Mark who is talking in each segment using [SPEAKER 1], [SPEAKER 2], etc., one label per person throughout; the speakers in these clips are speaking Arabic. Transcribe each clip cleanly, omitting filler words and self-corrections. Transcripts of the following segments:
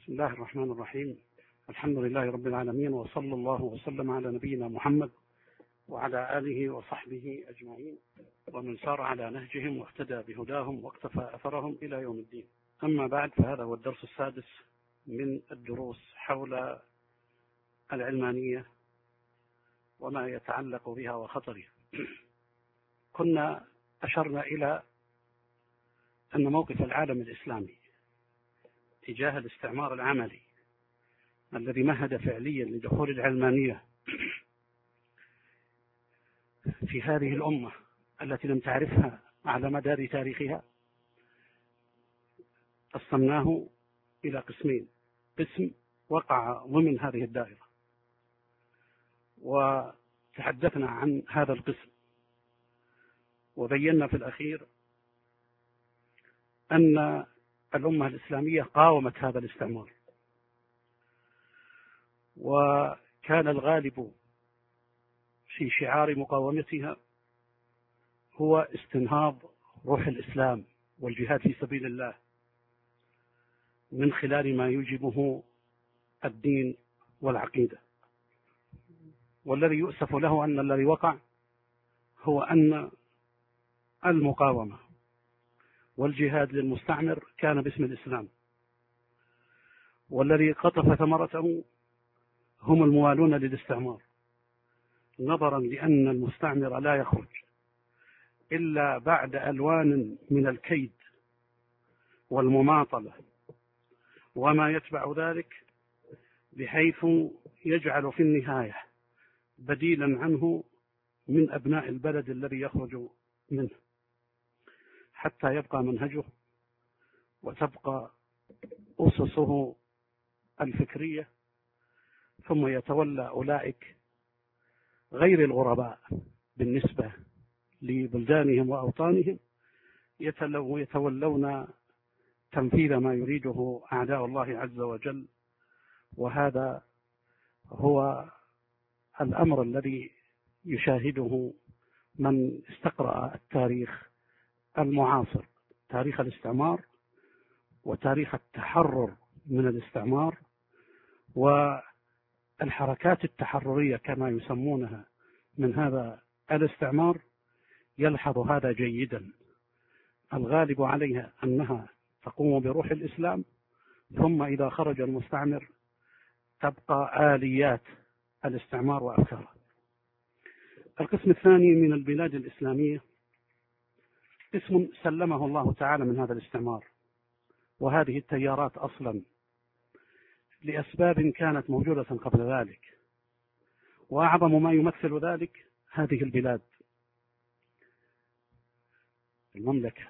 [SPEAKER 1] بسم الله الرحمن الرحيم. الحمد لله رب العالمين، وصلى الله وسلم على نبينا محمد وعلى آله وصحبه أجمعين، ومن سار على نهجهم واهتدى بهداهم واقتفى أثرهم إلى يوم الدين. أما بعد، فهذا هو الدرس السادس من الدروس حول العلمانية وما يتعلق بها وخطرها. كنا أشرنا إلى أن موقف العالم الإسلامي تجاه الاستعمار العملي الذي مهد فعليا لدخول العلمانية في هذه الأمة التي لم تعرفها على مدار تاريخها قسمناه إلى قسمين: قسم وقع ضمن هذه الدائرة، وتحدثنا عن هذا القسم، وبينا في الأخير أن الأمة الإسلامية قاومت هذا الاستعمار، وكان الغالب في شعار مقاومتها هو استنهاض روح الإسلام والجهاد في سبيل الله من خلال ما يوجبه الدين والعقيدة. والذي يؤسف له أن الذي وقع هو أن المقاومة والجهاد للمستعمر كان باسم الإسلام، والذي قطف ثمرته هم الموالون للاستعمار، نظرا لأن المستعمر لا يخرج إلا بعد ألوان من الكيد والمماطلة وما يتبع ذلك، بحيث يجعل في النهاية بديلا عنه من أبناء البلد الذي يخرج منه، حتى يبقى منهجه وتبقى أسسه الفكرية، ثم يتولى أولئك غير الغرباء بالنسبة لبلدانهم وأوطانهم يتولون تنفيذ ما يريده أعداء الله عز وجل. وهذا هو الأمر الذي يشاهده من استقرأ التاريخ المعاصر، تاريخ الاستعمار وتاريخ التحرر من الاستعمار والحركات التحررية كما يسمونها من هذا الاستعمار. يلحظ هذا جيدا. الغالب عليها أنها تقوم بروح الإسلام، ثم إذا خرج المستعمر تبقى آليات الاستعمار وأفكاره. القسم الثاني من البلاد الإسلامية اسم سلمه الله تعالى من هذا الاستعمار وهذه التيارات أصلا لأسباب كانت موجودة قبل ذلك، وأعظم ما يمثل ذلك هذه البلاد، المملكة،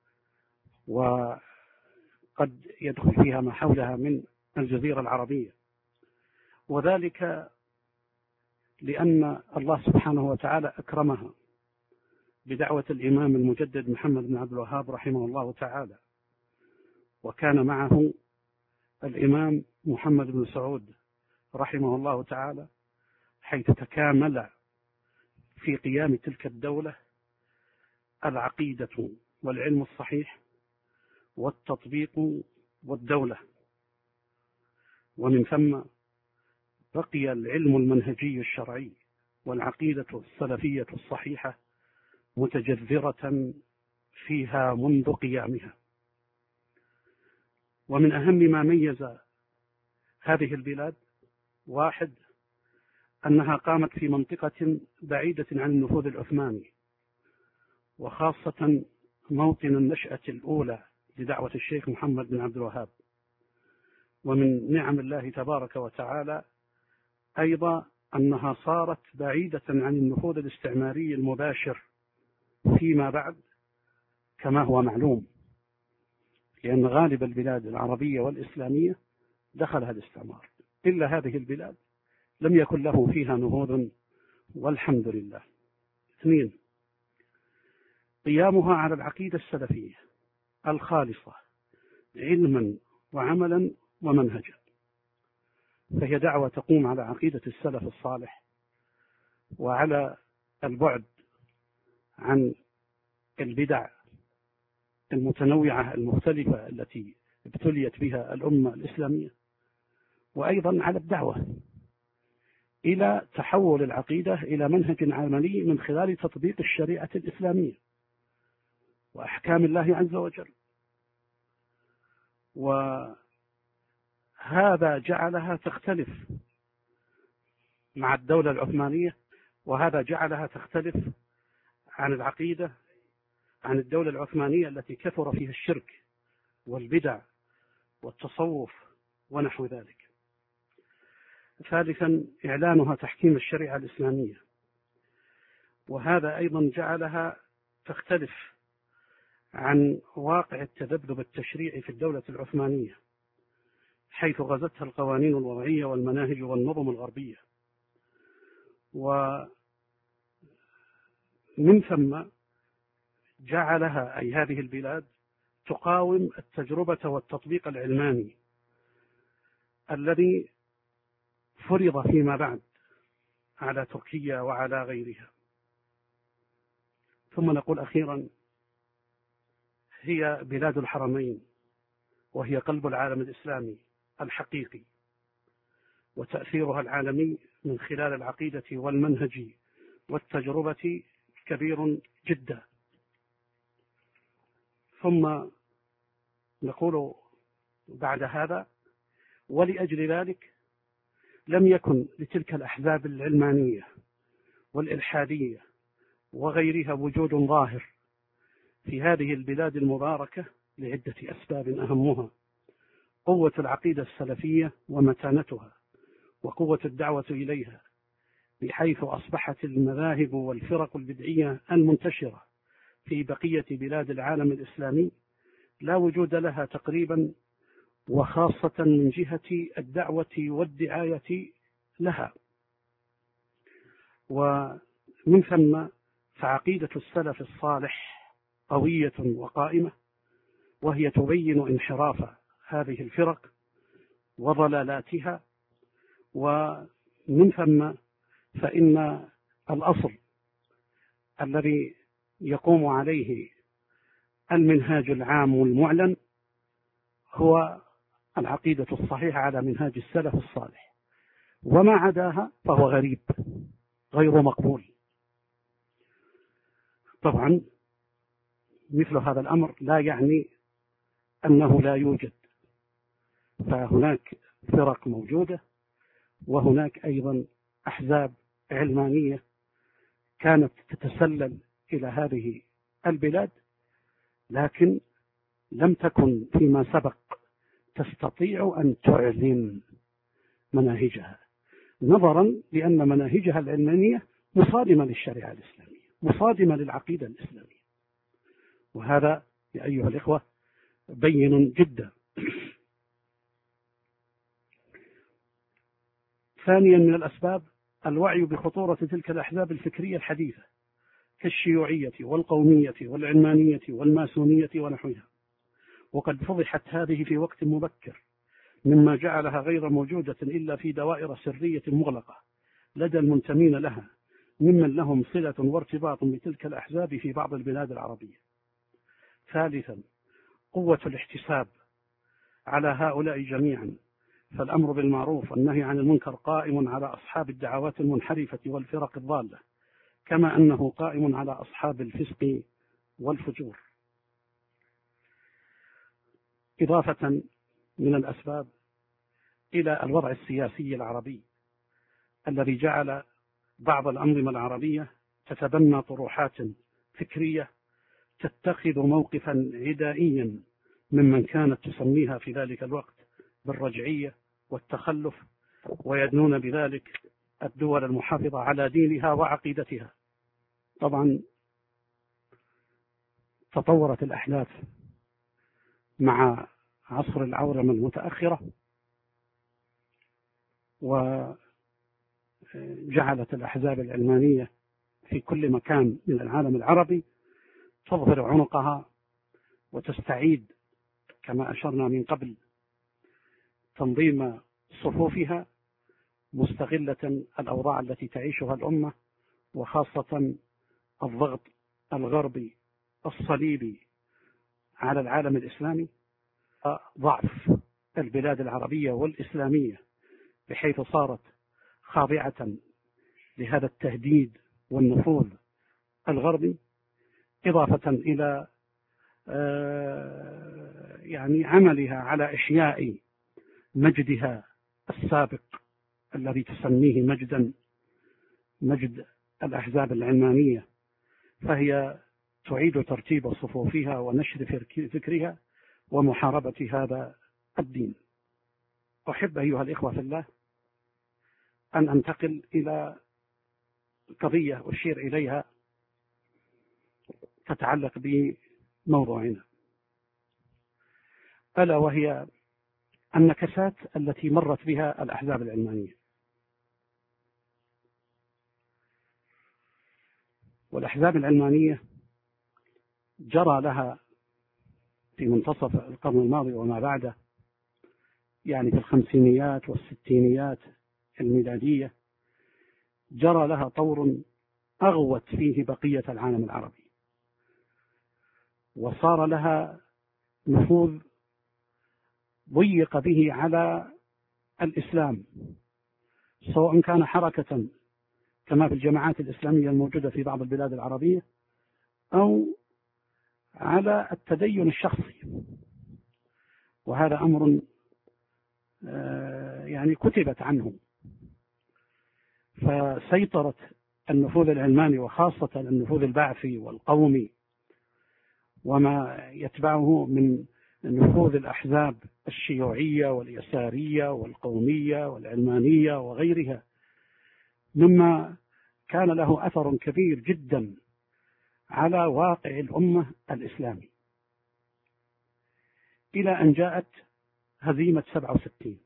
[SPEAKER 1] وقد يدخل فيها ما حولها من الجزيرة العربية، وذلك لأن الله سبحانه وتعالى أكرمها بدعوة الإمام المجدد محمد بن عبد الوهاب رحمه الله تعالى، وكان معه الإمام محمد بن سعود رحمه الله تعالى، حيث تكامل في قيام تلك الدولة العقيدة والعلم الصحيح والتطبيق والدولة، ومن ثم بقي العلم المنهجي الشرعي والعقيدة السلفية الصحيحة متجذرة فيها منذ قيامها. ومن أهم ما ميز هذه البلاد: واحد، أنها قامت في منطقة بعيدة عن النفوذ العثماني، وخاصة موطن النشأة الأولى لدعوة الشيخ محمد بن عبد الوهاب. ومن نعم الله تبارك وتعالى أيضا أنها صارت بعيدة عن النفوذ الاستعماري المباشر فيما بعد كما هو معلوم، لأن غالب البلاد العربية والإسلامية دخلها الاستعمار، إلا هذه البلاد لم يكن له فيها نهوض والحمد لله. اثنين، قيامها على العقيدة السلفية الخالصة علما وعملا ومنهجا، فهي دعوة تقوم على عقيدة السلف الصالح وعلى البعد عن البدع المتنوعة المختلفة التي ابتليت بها الأمة الإسلامية، وأيضا على الدعوة إلى تحول العقيدة إلى منهج عملي من خلال تطبيق الشريعة الإسلامية وأحكام الله عز وجل. وهذا جعلها تختلف مع الدولة العثمانية، وهذا جعلها تختلف عن العقيدة عن الدولة العثمانية التي كثر فيها الشرك والبدع والتصوف ونحو ذلك. ثالثا، إعلانها تحكيم الشريعة الإسلامية، وهذا أيضا جعلها تختلف عن واقع التذبذب التشريعي في الدولة العثمانية، حيث غزتها القوانين الوضعية والمناهج والنظم الغربية. ومن ثم جعلها أي هذه البلاد تقاوم التجربة والتطبيق العلماني الذي فرض فيما بعد على تركيا وعلى غيرها. ثم نقول أخيرا، هي بلاد الحرمين، وهي قلب العالم الإسلامي الحقيقي، وتأثيرها العالمي من خلال العقيدة والمنهج والتجربة كبير جدا. ثم نقول بعد هذا: ولأجل ذلك لم يكن لتلك الأحزاب العلمانية والإلحادية وغيرها وجود ظاهر في هذه البلاد المباركة لعدة أسباب، أهمها قوة العقيدة السلفية ومتانتها وقوة الدعوة إليها، بحيث أصبحت المذاهب والفرق البدعية المنتشرة في بقية بلاد العالم الإسلامي لا وجود لها تقريبا، وخاصة من جهة الدعوة والدعاية لها. ومن ثم فعقيدة السلف الصالح قوية وقائمة، وهي تبين انحراف هذه الفرق وضلالاتها. ومن ثم فإن الأصل الذي يقوم عليه المنهاج العام والمعلن هو العقيدة الصحيحة على منهاج السلف الصالح، وما عداها فهو غريب غير مقبول. طبعا مثل هذا الأمر لا يعني أنه لا يوجد، فهناك فرق موجودة، وهناك أيضا أحزاب علمانية كانت تتسلل إلى هذه البلاد، لكن لم تكن فيما سبق تستطيع أن تعلن مناهجها، نظرا لأن مناهجها العلمانية مصادمة للشريعة الإسلامية، مصادمة للعقيدة الإسلامية، وهذا يا أيها الإخوة بين جدا. ثانيا من الأسباب الوعي بخطورة تلك الأحزاب الفكرية الحديثة كالشيوعية والقومية والعلمانية والماسونية ونحوها، وقد فضحت هذه في وقت مبكر، مما جعلها غير موجودة إلا في دوائر سرية مغلقة لدى المنتمين لها ممن لهم صلة وارتباط بتلك الأحزاب في بعض البلاد العربية. ثالثا، قوة الاحتساب على هؤلاء جميعا، فالأمر بالمعروف والنهي عن المنكر قائم على أصحاب الدعوات المنحرفة والفرق الضالة، كما أنه قائم على أصحاب الفسق والفجور. إضافة من الأسباب إلى الوضع السياسي العربي الذي جعل بعض الأنظمة العربية تتبنى طروحات فكرية تتخذ موقفا عدائيا ممن كانت تسميها في ذلك الوقت بالرجعية والتخلف، ويدنون بذلك الدول المحافظة على دينها وعقيدتها. طبعا تطورت الأحداث مع عصر العولمة المتأخرة، وجعلت الأحزاب العلمانية في كل مكان من العالم العربي تظهر عنقها وتستعيد كما أشرنا من قبل تنظيم صفوفها، مستغلة الأوضاع التي تعيشها الأمة، وخاصة الضغط الغربي الصليبي على العالم الإسلامي، ضعف البلاد العربية والإسلامية بحيث صارت خاضعة لهذا التهديد والنفوذ الغربي، إضافة إلى يعني عملها على إحياء مجدها السابق الذي تسميه مجد الأحزاب العلمانية، فهي تعيد ترتيب صفوفها ونشر فكرها ومحاربة هذا الدين. أحب أيها الإخوة في الله أن أنتقل إلى قضية أشير إليها تتعلق بموضوعنا، ألا وهي النكسات التي مرت بها الأحزاب العلمانية. والأحزاب العلمانية جرى لها في منتصف القرن الماضي وما بعده، يعني في الخمسينيات والستينيات الميلادية، جرى لها طور أغوت فيه بقية العالم العربي، وصار لها نفوذ ضيق به على الإسلام، سواء كان حركة كما في الجماعات الإسلامية الموجودة في بعض البلاد العربية، أو على التدين الشخصي. وهذا أمر يعني كتبت عنه. فسيطرت النفوذ العلماني، وخاصة النفوذ البعثي والقومي وما يتبعه من نفوذ الأحزاب الشيوعية واليسارية والقومية والعلمانية وغيرها، مما كان له أثر كبير جدا على واقع الأمة الإسلامي، إلى أن جاءت هزيمة 67.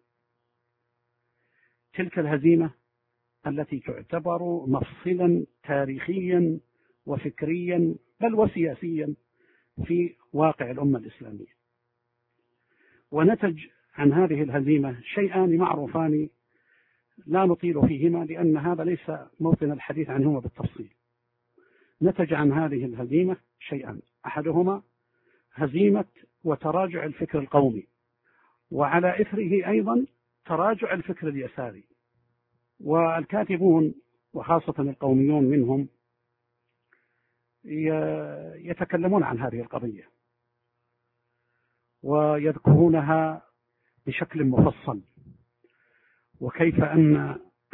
[SPEAKER 1] تلك الهزيمة التي تعتبر مفصلا تاريخيا وفكريا بل وسياسيا في واقع الأمة الإسلامية. ونتج عن هذه الهزيمة شيئان معروفان لا نطيل فيهما، لأن هذا ليس موطن الحديث عنهما بالتفصيل. نتج عن هذه الهزيمة شيئان، أحدهما هزيمة وتراجع الفكر القومي، وعلى إثره أيضا تراجع الفكر اليساري. والكاتبون وخاصة القوميون منهم يتكلمون عن هذه القضية ويذكرونها بشكل مفصل، وكيف أن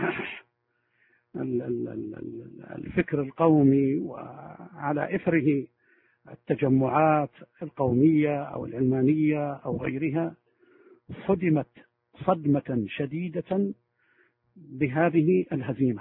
[SPEAKER 1] الفكر القومي وعلى إثره التجمعات القومية أو العلمانية أو غيرها صدمت صدمة شديدة بهذه الهزيمة،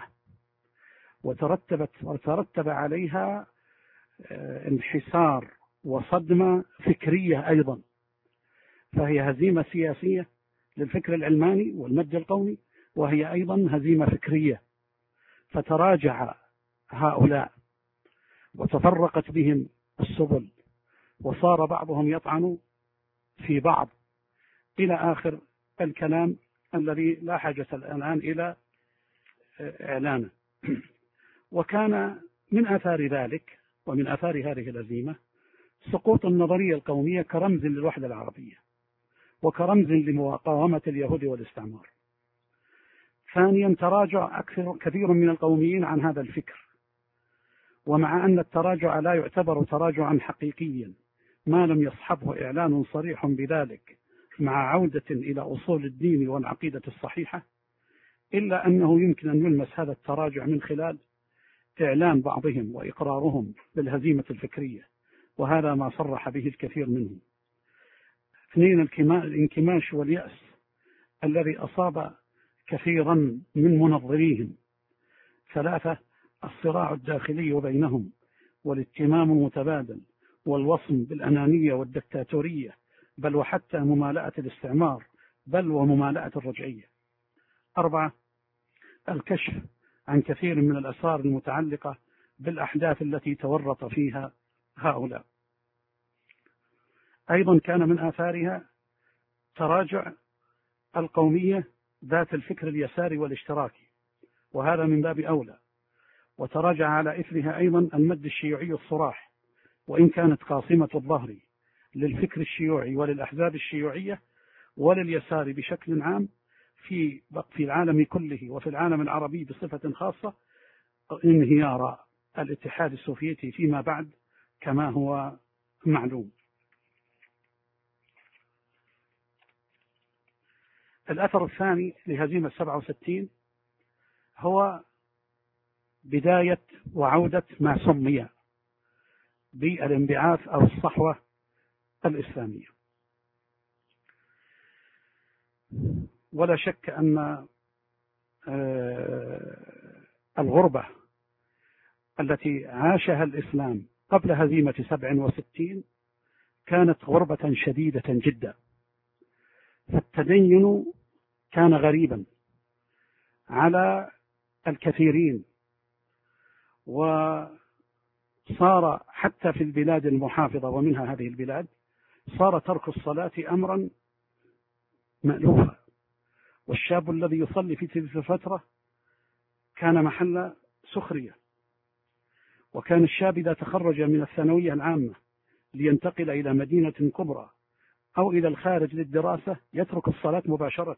[SPEAKER 1] وترتب عليها انحسار وصدمة فكرية أيضا. فهي هزيمة سياسية للفكر العلماني والمد القومي، وهي أيضا هزيمة فكرية. فتراجع هؤلاء وتفرقت بهم السبل، وصار بعضهم يطعن في بعض، إلى آخر الكلام الذي لا حاجة الآن إلى إعلانه. وكان من آثار ذلك ومن آثار هذه الهزيمة سقوط النظرية القومية كرمز للوحدة العربية وكرمز لمقاومة اليهود والاستعمار. ثانيا، تراجع كثير من القوميين عن هذا الفكر، ومع أن التراجع لا يعتبر تراجعا حقيقيا ما لم يصحبه إعلان صريح بذلك مع عودة إلى أصول الدين والعقيدة الصحيحة، إلا أنه يمكن أن يلمس هذا التراجع من خلال إعلان بعضهم وإقرارهم بالهزيمة الفكرية، وهذا ما صرح به الكثير منهم. اثنين، الانكماش واليأس الذي أصاب كثيرا من منظريهم. ثلاثة، الصراع الداخلي بينهم والاتمام المتبادل والوصم بالأنانية والدكتاتورية، بل وحتى ممالأة الاستعمار، بل وممالأة الرجعية. أربعة، الكشف عن كثير من الأسرار المتعلقة بالأحداث التي تورط فيها هؤلاء. أيضا كان من آثارها تراجع القومية ذات الفكر اليساري والاشتراكي، وهذا من باب أولى. وتراجع على إثرها أيضا المد الشيوعي الصراح، وإن كانت قاصمة الظهر للفكر الشيوعي وللأحزاب الشيوعية ولليسار بشكل عام، في العالم كله وفي العالم العربي بصفة خاصة انهيار الاتحاد السوفيتي فيما بعد كما هو معلوم. الأثر الثاني لهزيمة 67 هو بداية وعودة ما سمي بالانبعاث أو الصحوة الإسلامية. ولا شك أن الغربة التي عاشها الإسلام قبل هزيمة 67 كانت غربة شديدة جدا، فالتدين كان غريبا على الكثيرين، وصار حتى في البلاد المحافظة ومنها هذه البلاد صار ترك الصلاة أمرا مألوفا، والشاب الذي يصلي في تلك الفترة كان محل سخرية. وكان الشاب إذا تخرج من الثانوية العامة لينتقل إلى مدينة كبرى أو إلى الخارج للدراسة يترك الصلاة مباشرة،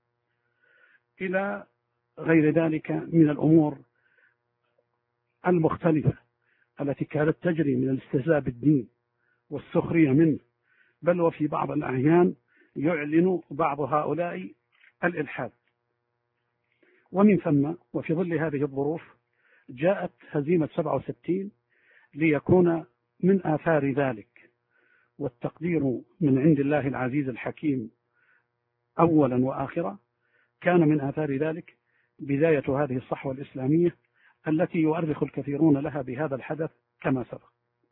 [SPEAKER 1] إلى غير ذلك من الأمور المختلفة التي كانت تجري من الاستهزاء بالدين والسخرية منه، بل وفي بعض الأحيان يعلن بعض هؤلاء الإلحاد. ومن ثم وفي ظل هذه الظروف جاءت هزيمة 67 ليكون من آثار ذلك، والتقدير من عند الله العزيز الحكيم أولا وآخرا، كان من آثار ذلك بداية هذه الصحوة الإسلامية التي يؤرخ الكثيرون لها بهذا الحدث كما سبق.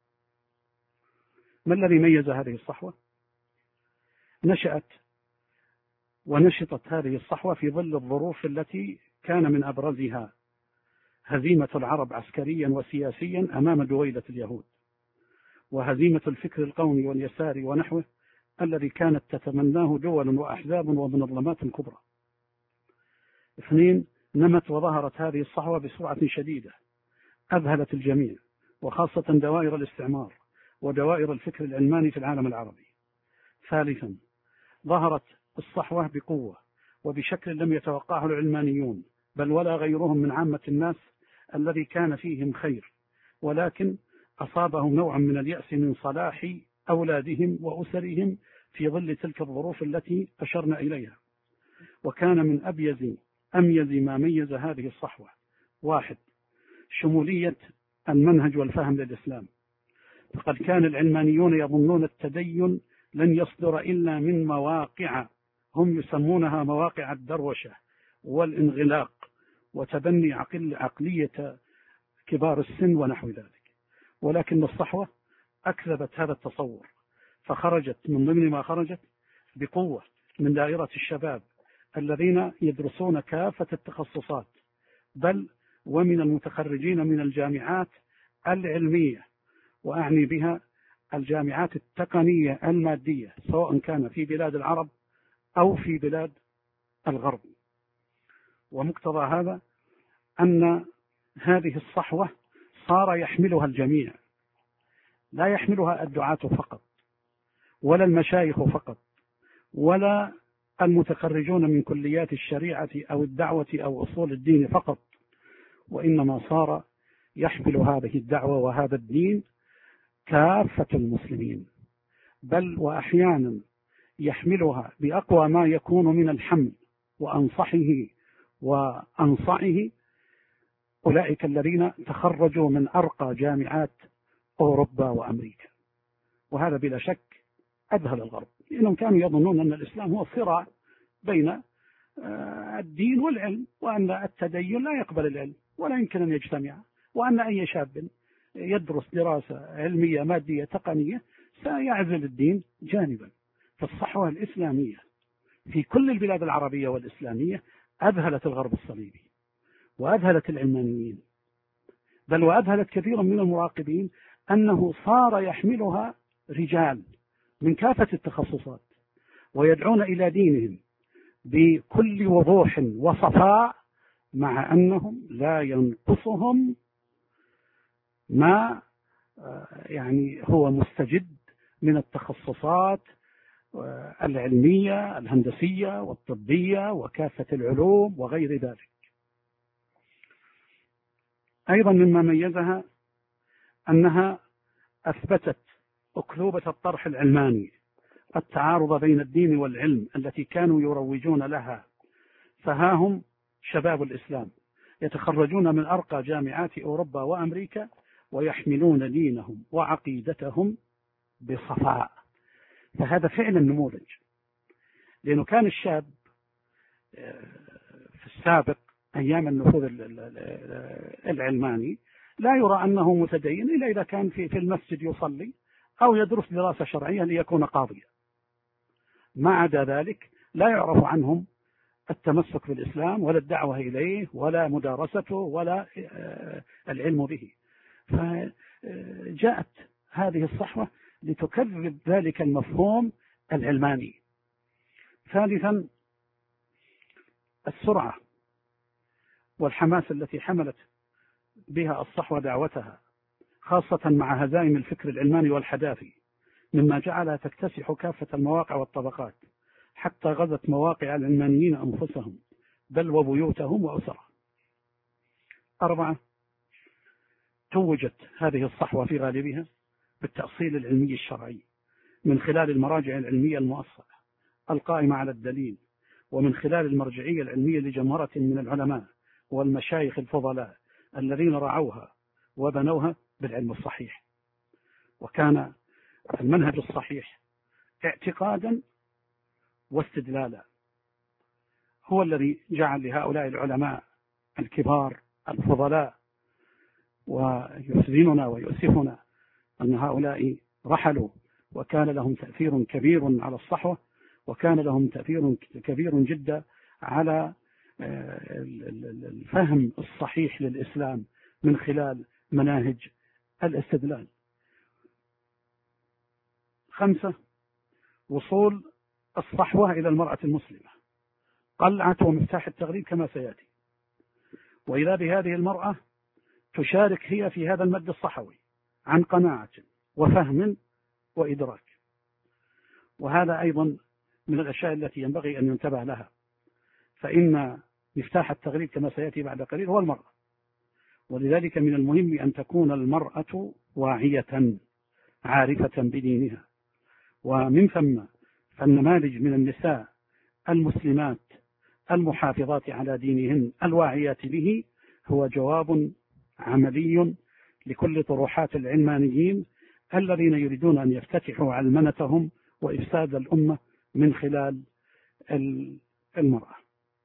[SPEAKER 1] ما الذي ميز هذه الصحوة؟ نشأت ونشطت هذه الصحوة في ظل الظروف التي كان من أبرزها هزيمة العرب عسكريا وسياسيا أمام دويلة اليهود، وهزيمة الفكر القومي واليساري ونحوه الذي كانت تتمناه دول وأحزاب ومنظمات كبرى. 2. نمت وظهرت هذه الصحوة بسرعة شديدة أذهلت الجميع، وخاصة دوائر الاستعمار ودوائر الفكر العلماني في العالم العربي. 3. ظهرت الصحوة بقوة وبشكل لم يتوقعه العلمانيون بل ولا غيرهم من عامة الناس الذي كان فيهم خير، ولكن أصابهم نوع من اليأس من صلاح أولادهم وأسرهم في ظل تلك الظروف التي أشرنا إليها. وكان من أميز ما ميز هذه الصحوة: 1. شمولية المنهج والفهم للإسلام، فقد كان العلمانيون يظنون التدين لن يصدر إلا من مواقع هم يسمونها مواقع الدروشة والانغلاق وتبني عقلية كبار السن ونحو ذلك، ولكن الصحوة أكذبت هذا التصور، فخرجت من ضمن ما خرجت بقوة من دائرة الشباب الذين يدرسون كافة التخصصات، بل ومن المتخرجين من الجامعات العلمية، وأعني بها الجامعات التقنية المادية، سواء كان في بلاد العرب أو في بلاد الغرب. ومقتضى هذا أن هذه الصحوة صار يحملها الجميع، لا يحملها الدعاة فقط ولا المشايخ فقط ولا المتخرجون من كليات الشريعة أو الدعوة أو أصول الدين فقط، وإنما صار يحمل هذه الدعوة وهذا الدين كافة المسلمين، بل وأحيانا يحملها بأقوى ما يكون من الحمل وأنصعه أولئك الذين تخرجوا من أرقى جامعات أوروبا وأمريكا. وهذا بلا شك أذهل الغرب، لأنهم كانوا يظنون أن الإسلام هو الصراع بين الدين والعلم، وأن التدين لا يقبل العلم ولا يمكن أن يجتمع، وأن أي شاب يدرس دراسة علمية مادية تقنية سيعزل الدين جانبا. فالصحوة الإسلامية في كل البلاد العربية والإسلامية أذهلت الغرب الصليبي وأذهلت العلمانيين، بل وأذهلت كثيرا من المراقبين أنه صار يحملها رجال من كافة التخصصات ويدعون إلى دينهم بكل وضوح وصفاء، مع أنهم لا ينقصهم ما هو مستجد من التخصصات العلمية الهندسية والطبية وكافة العلوم وغير ذلك. أيضا مما ميزها أنها أثبتت أكذوبة الطرح العلماني، التعارض بين الدين والعلم التي كانوا يروجون لها. فها هم شباب الإسلام يتخرجون من أرقى جامعات أوروبا وأمريكا ويحملون دينهم وعقيدتهم بصفاء. فهذا فعلا نموذج، لأنه كان الشاب في السابق أيام النفوذ العلماني لا يرى أنه متدين إلا إذا كان في المسجد يصلي أو يدرس دراسة شرعية ليكون قاضيا. ما عدا ذلك لا يعرف عنهم التمسك بالإسلام ولا الدعوة إليه ولا مدارسته ولا العلم به. فجاءت هذه الصحوة لتكذب ذلك المفهوم العلماني. ثالثا، السرعة والحماس التي حملت بها الصحوة دعوتها، خاصة مع هزائم الفكر العلماني والحداثي، مما جعلها تكتسح كافة المواقع والطبقات حتى غزت مواقع العلمانيين أنفسهم بل وبيوتهم وأسرهم. 4، توجت هذه الصحوة في غالبها بالتأصيل العلمي الشرعي من خلال المراجع العلمية المؤصلة القائمة على الدليل، ومن خلال المرجعية العلمية لجمهرة من العلماء والمشايخ الفضلاء الذين رعوها وبنوها بالعلم الصحيح. وكان المنهج الصحيح اعتقادا واستدلالا هو الذي جعل لهؤلاء العلماء الكبار الفضلاء، ويحزننا ويؤسفنا أن هؤلاء رحلوا، وكان لهم تأثير كبير على الصحوة، وكان لهم تأثير كبير جدا على الفهم الصحيح للإسلام من خلال مناهج الاستدلال. 5، وصول الصحوة إلى المرأة المسلمة، قلعة ومفتاح التغريب كما سيأتي. وإذا بهذه المرأة تشارك هي في هذا المد الصحوي عن قناعة وفهم وإدراك. وهذا أيضا من الأشياء التي ينبغي أن ينتبه لها، فإن مفتاح التغريب كما سيأتي بعد قليل هو المرأة. ولذلك من المهم أن تكون المرأة واعية عارفة بدينها. ومن ثم فالنماذج من النساء المسلمات المحافظات على دينهن الواعيات به هو جواب عملي لكل طروحات العلمانيين الذين يريدون أن يفتتحوا علمنتهم وإفساد الأمة من خلال المرأة.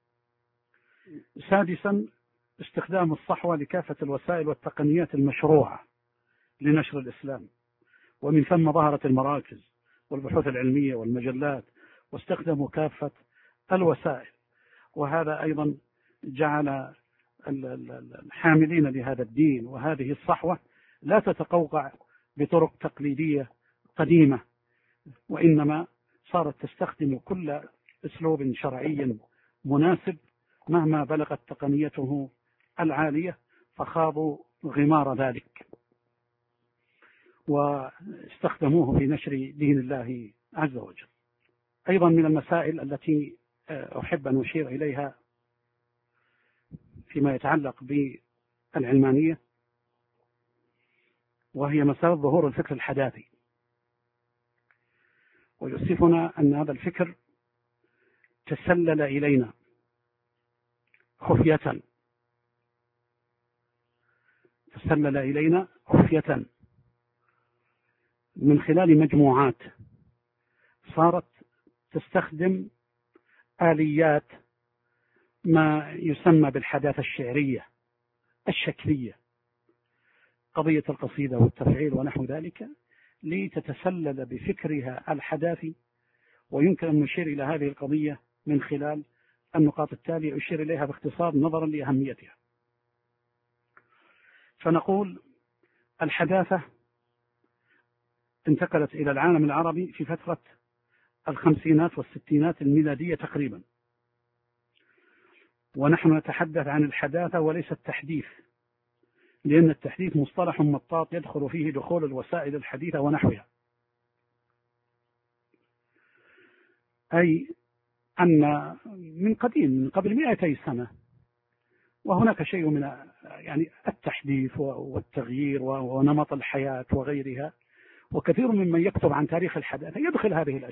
[SPEAKER 1] 6، استخدام الصحوة لكافة الوسائل والتقنيات المشروعة لنشر الإسلام، ومن ثم ظهرت المراكز والبحوث العلمية والمجلات، واستخدموا كافة الوسائل. وهذا أيضا جعل الحاملين لهذا الدين وهذه الصحوة لا تتقوقع بطرق تقليدية قديمة، وإنما صارت تستخدم كل أسلوب شرعي مناسب مهما بلغت تقنيته العالية، فخاضوا غمار ذلك واستخدموه في نشر دين الله عز وجل. أيضا من المسائل التي أحب أن أشير إليها فيما يتعلق بالعلمانية، وهي مسألة ظهور الفكر الحداثي. ويؤسفنا أن هذا الفكر تسلل إلينا خفية، من خلال مجموعات صارت تستخدم آليات ما يسمى بالحداثة الشعرية الشكلية، قضية القصيدة والتفعيل ونحو ذلك، لتتسلل بفكرها الحداثي. ويمكن أن نشير إلى هذه القضية من خلال النقاط التالية أشير إليها باختصار نظرا لأهميتها. فنقول الحداثة انتقلت إلى العالم العربي في فترة الخمسينات والستينات الميلادية تقريبا، ونحن نتحدث عن الحداثة وليس التحديث، لأن التحديث مصطلح مطاط يدخل فيه دخول الوسائل الحديثة ونحوها. أي أن من قديم، من قبل 200 سنة، وهناك شيء من يعني التحديث والتغيير ونمط الحياة وغيرها، وكثير ممن يكتب عن تاريخ الحداثة يدخل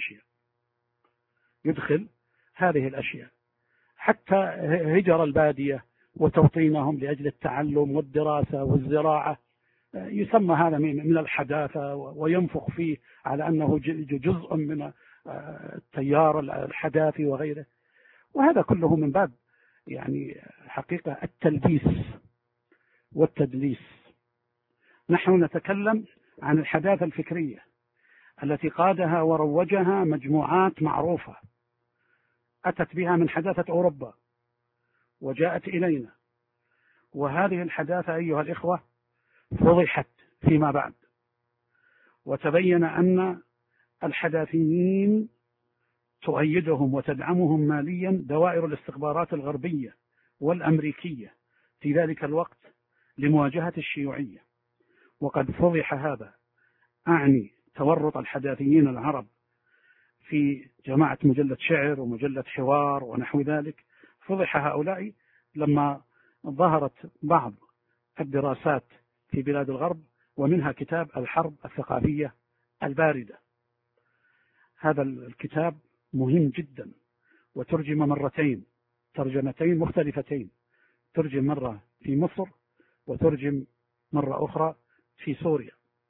[SPEAKER 1] هذه الأشياء حتى هجر البادية وتوطينهم لأجل التعلم والدراسة والزراعة، يسمى هذا من الحداثة، وينفخ فيه على أنه جزء من التيار الحداثي وغيره. وهذا كله من باب يعني حقيقة التلبيس والتدليس. نحن نتكلم عن الحداثة الفكرية التي قادها وروجها مجموعات معروفة أتت بها من حداثة أوروبا وجاءت إلينا، وهذه الحداثة أيها الإخوة فضحت فيما بعد، وتبين أن الحداثيين تؤيدهم وتدعمهم ماليا دوائر الاستخبارات الغربية والأمريكية في ذلك الوقت لمواجهة الشيوعية. وقد فضح هذا، أعني تورط الحداثيين العرب في جماعة مجلة شعر ومجلة حوار ونحو ذلك. فضح هؤلاء لما ظهرت بعض الدراسات في بلاد الغرب، ومنها كتاب الحرب الثقافية الباردة. هذا الكتاب مهم جدا، وترجم مرتين، ترجمتين مختلفتين، ترجم مرة في مصر وترجم مرة أخرى في سوريا.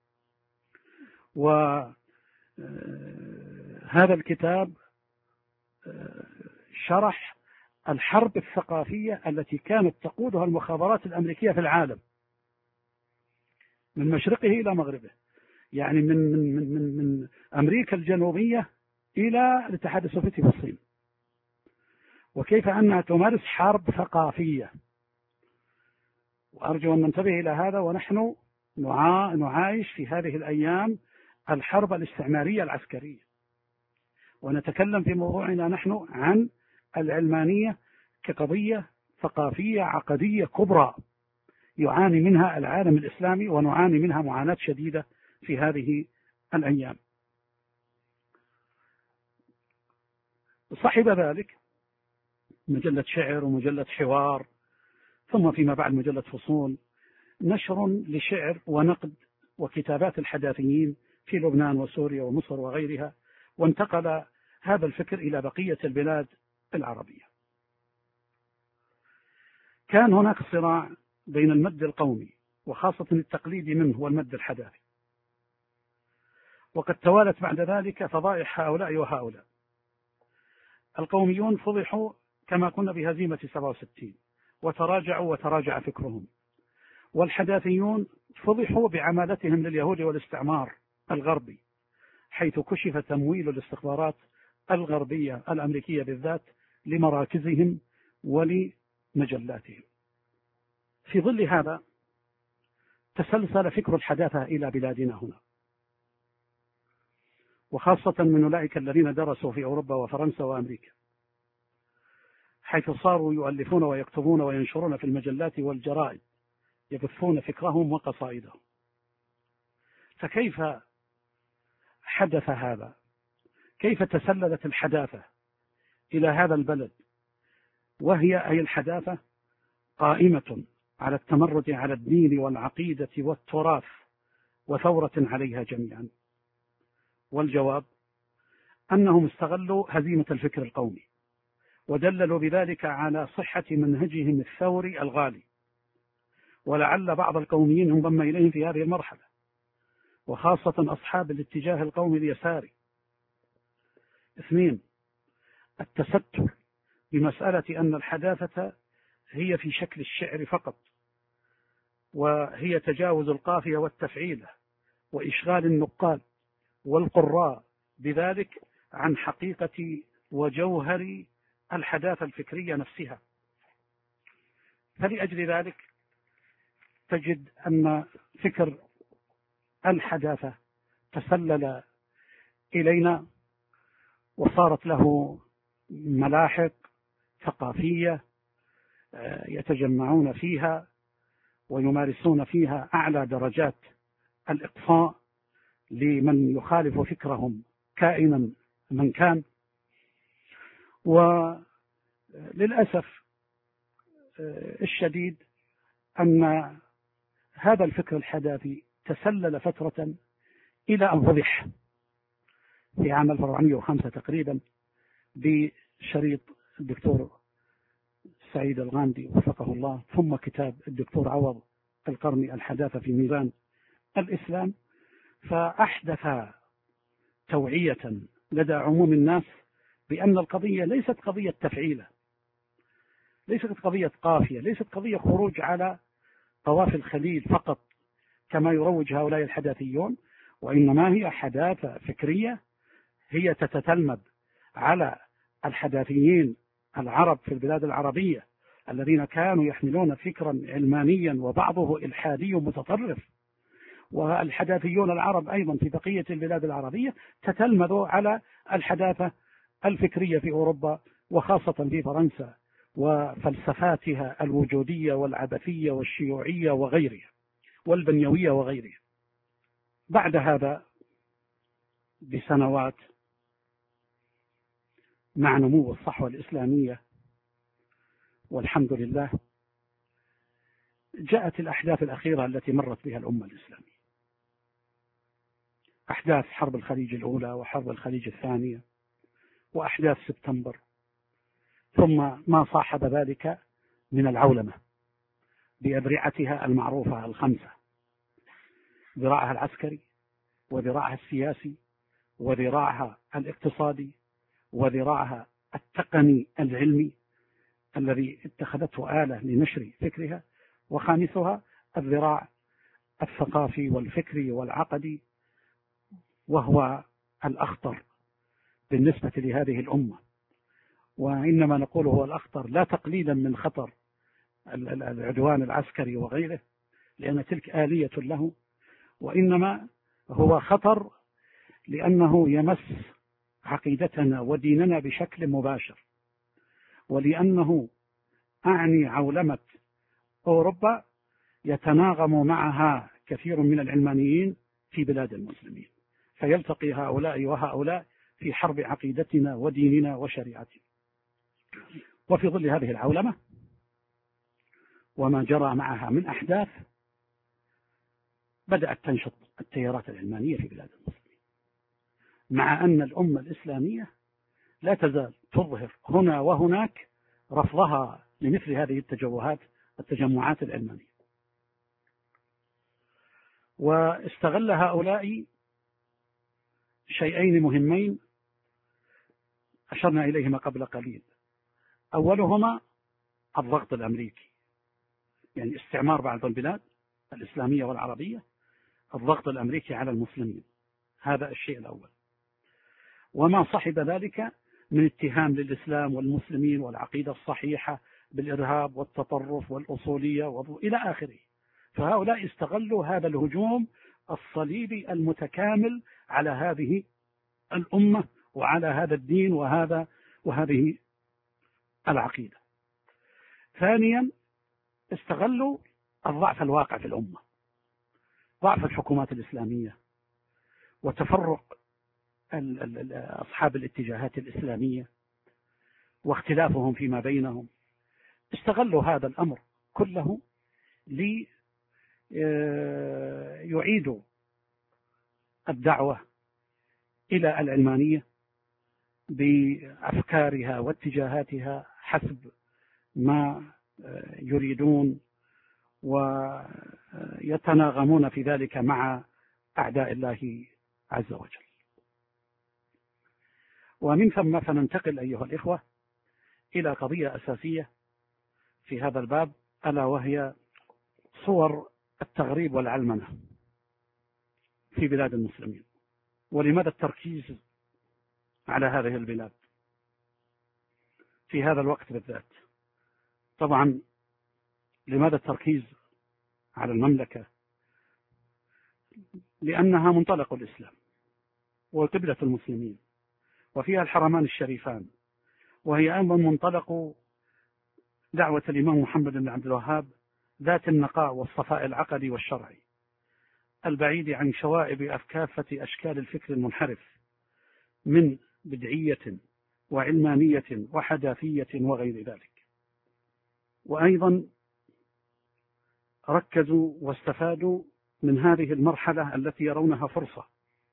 [SPEAKER 1] وهذا الكتاب شرح الحرب الثقافية التي كانت تقودها المخابرات الأمريكية في العالم من مشرقه إلى مغربه، يعني من أمريكا الجنوبية إلى الاتحاد السوفيتي في الصين، وكيف أنها تمارس حرب ثقافية. وأرجو أن ننتبه إلى هذا، ونحن نعايش في هذه الأيام الحرب الاستعمارية العسكرية، ونتكلم في موضوعنا نحن عن العلمانية كقضية ثقافية عقدية كبرى يعاني منها العالم الإسلامي، ونعاني منها معاناة شديدة في هذه الأيام. صحب ذلك مجلة شعر ومجلة حوار، ثم فيما بعد مجلة فصول، نشر لشعر ونقد وكتابات الحداثيين في لبنان وسوريا ومصر وغيرها، وانتقل هذا الفكر إلى بقية البلاد العربية. كان هناك صراع بين المد القومي وخاصة التقليدي منه والمد الحداثي، وقد توالت بعد ذلك فضائح هؤلاء وهؤلاء. القوميون فضحوا كما كنا بهزيمة 67 وتراجعوا وتراجع فكرهم، والحداثيون فضحوا بعمالتهم لليهود والاستعمار الغربي، حيث كشف تمويل الاستخبارات الغربية الأمريكية بالذات لمراكزهم ولمجلاتهم. في ظل هذا تسلسل فكر الحداثة إلى بلادنا هنا، وخاصة من أولئك الذين درسوا في أوروبا وفرنسا وأمريكا، حيث صاروا يؤلفون ويكتبون وينشرون في المجلات والجرائد، يبثون فكرهم وقصائدهم. فكيف حدث هذا؟ كيف تسللت الحداثة إلى هذا البلد، وهي أي الحداثة قائمة على التمرد على الدين والعقيدة والتراث وثورة عليها جميعا؟ والجواب أنهم استغلوا هزيمة الفكر القومي، ودللوا بذلك على صحة منهجهم الثوري الغالي، ولعل بعض القوميين انضم إليهم في هذه المرحلة، وخاصة أصحاب الاتجاه القومي اليساري. 2. التستر بمسألة أن الحداثة هي في شكل الشعر فقط، وهي تجاوز القافية والتفعيلة وإشغال النقال والقراء بذلك عن حقيقة وجوهر الحداثة الفكرية نفسها. فلأجل ذلك تجد أن فكر الحداثة تسلل إلينا، وصارت له ملاحق ثقافية يتجمعون فيها ويمارسون فيها أعلى درجات الإقصاء لمن يخالف فكرهم كائنا من كان. وللأسف الشديد أن هذا الفكر الحداثي تسلل فترة إلى أن فضح في عام 1405 تقريبا بشريط الدكتور سعيد الغامدي وفقه الله، ثم كتاب الدكتور عوض القرني الحداثة في ميزان الإسلام، فأحدث توعية لدى عموم الناس بأن القضية ليست قضية تفعيلة، ليست قضية قافية، ليست قضية خروج على طواف الخليل فقط كما يروج هؤلاء الحداثيون، وإنما هي حداثة فكرية هي تتتلمذ على الحداثيين العرب في البلاد العربية الذين كانوا يحملون فكرا علمانيا وبعضه إلحادي متطرف، والحداثيون العرب أيضا في بقية البلاد العربية تتلمذوا على الحداثة الفكرية في أوروبا وخاصة في فرنسا وفلسفاتها الوجودية والعبثية والشيوعية وغيرها والبنيوية وغيرها. بعد هذا بسنوات مع نمو الصحوة الإسلامية والحمد لله جاءت الأحداث الأخيرة التي مرت بها الأمة الإسلامية، أحداث حرب الخليج الأولى وحرب الخليج الثانية وأحداث سبتمبر، ثم ما صاحب ذلك من العولمة بأذرعتها المعروفة الخمسة: ذراعها العسكري، وذراعها السياسي، وذراعها الاقتصادي، وذراعها التقني العلمي الذي اتخذته آلة لنشر فكرها، وخامسها الذراع الثقافي والفكري والعقدي، وهو الأخطر بالنسبة لهذه الأمة. وإنما نقول هو الأخطر لا تقليلا من خطر العدوان العسكري وغيره، لأن تلك آلية له، وإنما هو خطر لأنه يمس عقيدتنا وديننا بشكل مباشر، ولأنه أعني عولمة أوروبا يتناغم معها كثير من العلمانيين في بلاد المسلمين، فيلتقي هؤلاء وهؤلاء في حرب عقيدتنا وديننا وشريعتنا. وفي ظل هذه العولمة وما جرى معها من أحداث بدأت تنشط التيارات العلمانية في بلاد المسلمين، مع أن الأمة الإسلامية لا تزال تظهر هنا وهناك رفضها لمثل هذه التجمعات العلمانية. واستغل هؤلاء شيئين مهمين أشرنا إليهما قبل قليل، أولهما الضغط الأمريكي، يعني استعمار بعض البلاد الإسلامية والعربية، الضغط الأمريكي على المسلمين، هذا الشيء الأول، وما صحب ذلك من اتهام للإسلام والمسلمين والعقيدة الصحيحة بالإرهاب والتطرف والأصولية إلى آخره. فهؤلاء استغلوا هذا الهجوم الصليبي المتكامل على هذه الأمة وعلى هذا الدين وهذه العقيدة. ثانيا استغلوا الضعف الواقع في الأمة، ضعف الحكومات الإسلامية وتفرق أصحاب الاتجاهات الإسلامية واختلافهم فيما بينهم، استغلوا هذا الأمر كله ليعيدوا الدعوة إلى العلمانية بأفكارها واتجاهاتها حسب ما يريدون، ويتناغمون في ذلك مع أعداء الله عز وجل. ومن ثم فننتقل أيها الإخوة إلى قضية أساسية في هذا الباب، ألا وهي صور التغريب والعلمنة في بلاد المسلمين. ولماذا التركيز على هذه البلاد في هذا الوقت بالذات؟ طبعا لماذا التركيز على المملكة؟ لأنها منطلق الإسلام وقبلة المسلمين، وفيها الحرمان الشريفان، وهي أيضا منطلق دعوة الإمام محمد بن عبد الوهاب ذات النقاء والصفاء العقدي والشرعي البعيد عن شوائب كافة أشكال الفكر المنحرف من بدعية وعلمانية وحداثية وغير ذلك. وأيضا ركزوا واستفادوا من هذه المرحلة التي يرونها فرصة،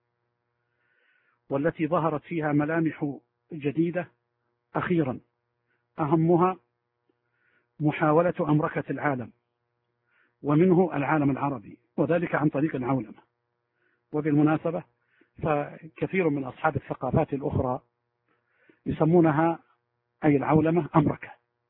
[SPEAKER 1] والتي ظهرت فيها ملامح جديدة أخيرا، أهمها محاولة أمركة العالم، ومنه العالم العربي، وذلك عن طريق العولمة. وبالمناسبة فكثير من أصحاب الثقافات الأخرى يسمونها أي العولمة أمركة،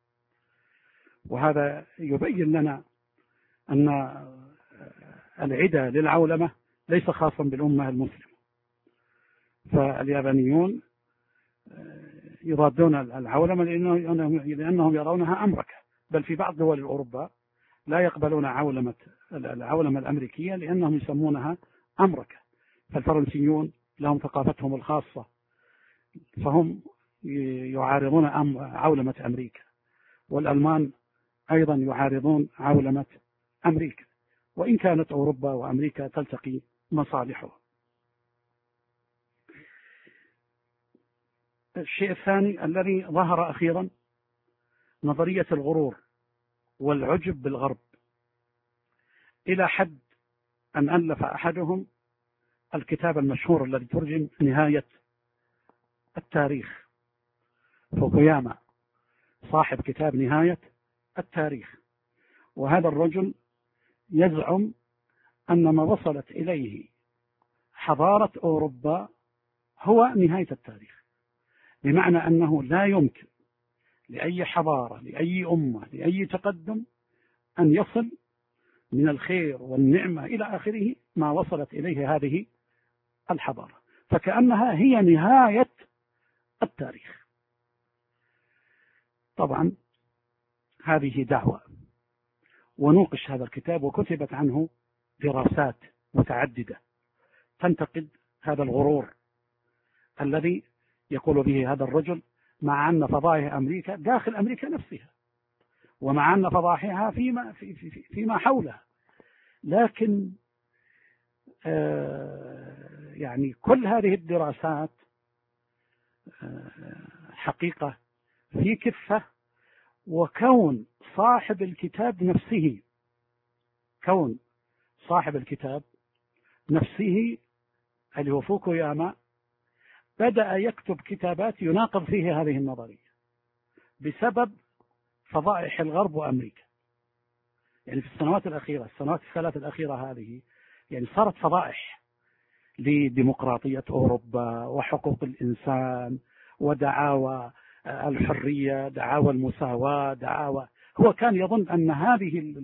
[SPEAKER 1] وهذا يبين لنا أن العدى للعولمة ليس خاصا بالأمة المسلمة. فاليابانيون يرادون العولمة لأنهم يرونها أمركة، بل في بعض دول أوروبا لا يقبلون العولمة الأمريكية لأنهم يسمونها أمركة. فالفرنسيون لهم ثقافتهم الخاصة، فهم يعارضون عولمة أمريكا، والألمان أيضا يعارضون عولمة أمريكا، وإن كانت أوروبا وأمريكا تلتقي مصالحها. الشيء الثاني الذي ظهر أخيرا نظرية الغرور والعجب بالغرب، إلى حد أن ألف أحدهم الكتاب المشهور الذي ترجم نهاية التاريخ، فوكوياما، صاحب كتاب نهاية التاريخ. وهذا الرجل يزعم أن ما وصلت إليه حضارة أوروبا هو نهاية التاريخ، بمعنى أنه لا يمكن لأي حضارة، لأي أمة، لأي تقدم أن يصل من الخير والنعمة إلى آخره ما وصلت إليه هذه الحضارة، فكأنها هي نهاية التاريخ. طبعا هذه دعوة، ونوقش هذا الكتاب وكتبت عنه دراسات متعددة تنتقد هذا الغرور الذي يقول به هذا الرجل، مع أن فضائح أمريكا داخل أمريكا نفسها، ومع أن فضائحها فيما حولها. لكن يعني كل هذه الدراسات حقيقة في كفة، وكون صاحب الكتاب نفسه، كون صاحب الكتاب نفسه اللي هو فوكوياما بدأ يكتب كتابات يناقض فيه هذه النظرية بسبب فضائح الغرب وأمريكا. يعني في السنوات الأخيرة، السنوات الثلاث الأخيرة هذه، يعني صارت فضائح لديمقراطية أوروبا وحقوق الإنسان ودعاوى الحرية، دعاوى المساواة، دعاوى. هو كان يظن أن هذه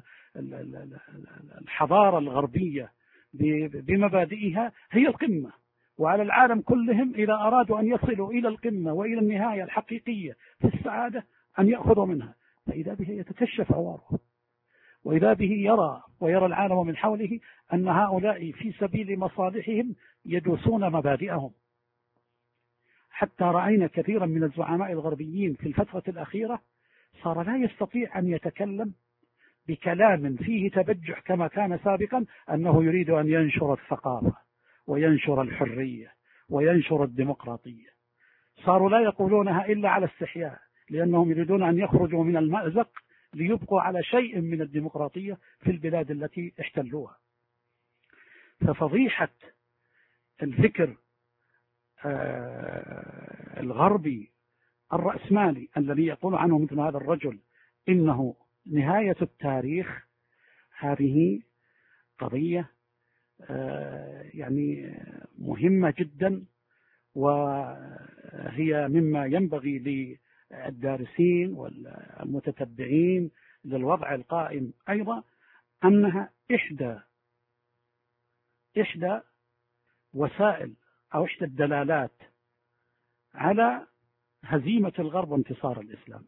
[SPEAKER 1] الحضارة الغربية بمبادئها هي القمة، وعلى العالم كلهم إذا أرادوا أن يصلوا إلى القمة وإلى النهاية الحقيقية في السعادة أن يأخذوا منها. فإذا به يتكشف عواره، وإذا به يرى العالم من حوله أن هؤلاء في سبيل مصالحهم يدوسون مبادئهم. حتى رأينا كثيرا من الزعماء الغربيين في الفترة الأخيرة صار لا يستطيع أن يتكلم بكلام فيه تبجح كما كان سابقا، أنه يريد أن ينشر الثقافة وينشر الحرية وينشر الديمقراطية. صاروا لا يقولونها إلا على استحياء، لأنهم يريدون أن يخرجوا من المأزق ليبقوا على شيء من الديمقراطية في البلاد التي احتلوها. ففضيحة الفكر الغربي الرأسمالي الذي يقول عنه مثل هذا الرجل إنه نهاية التاريخ، هذه قضية يعني مهمة جدا، وهي مما ينبغي للدارسين والمتتبعين للوضع القائم أيضا، أنها إحدى وسائل أو إحدى الدلالات على هزيمة الغرب وانتصار الإسلام.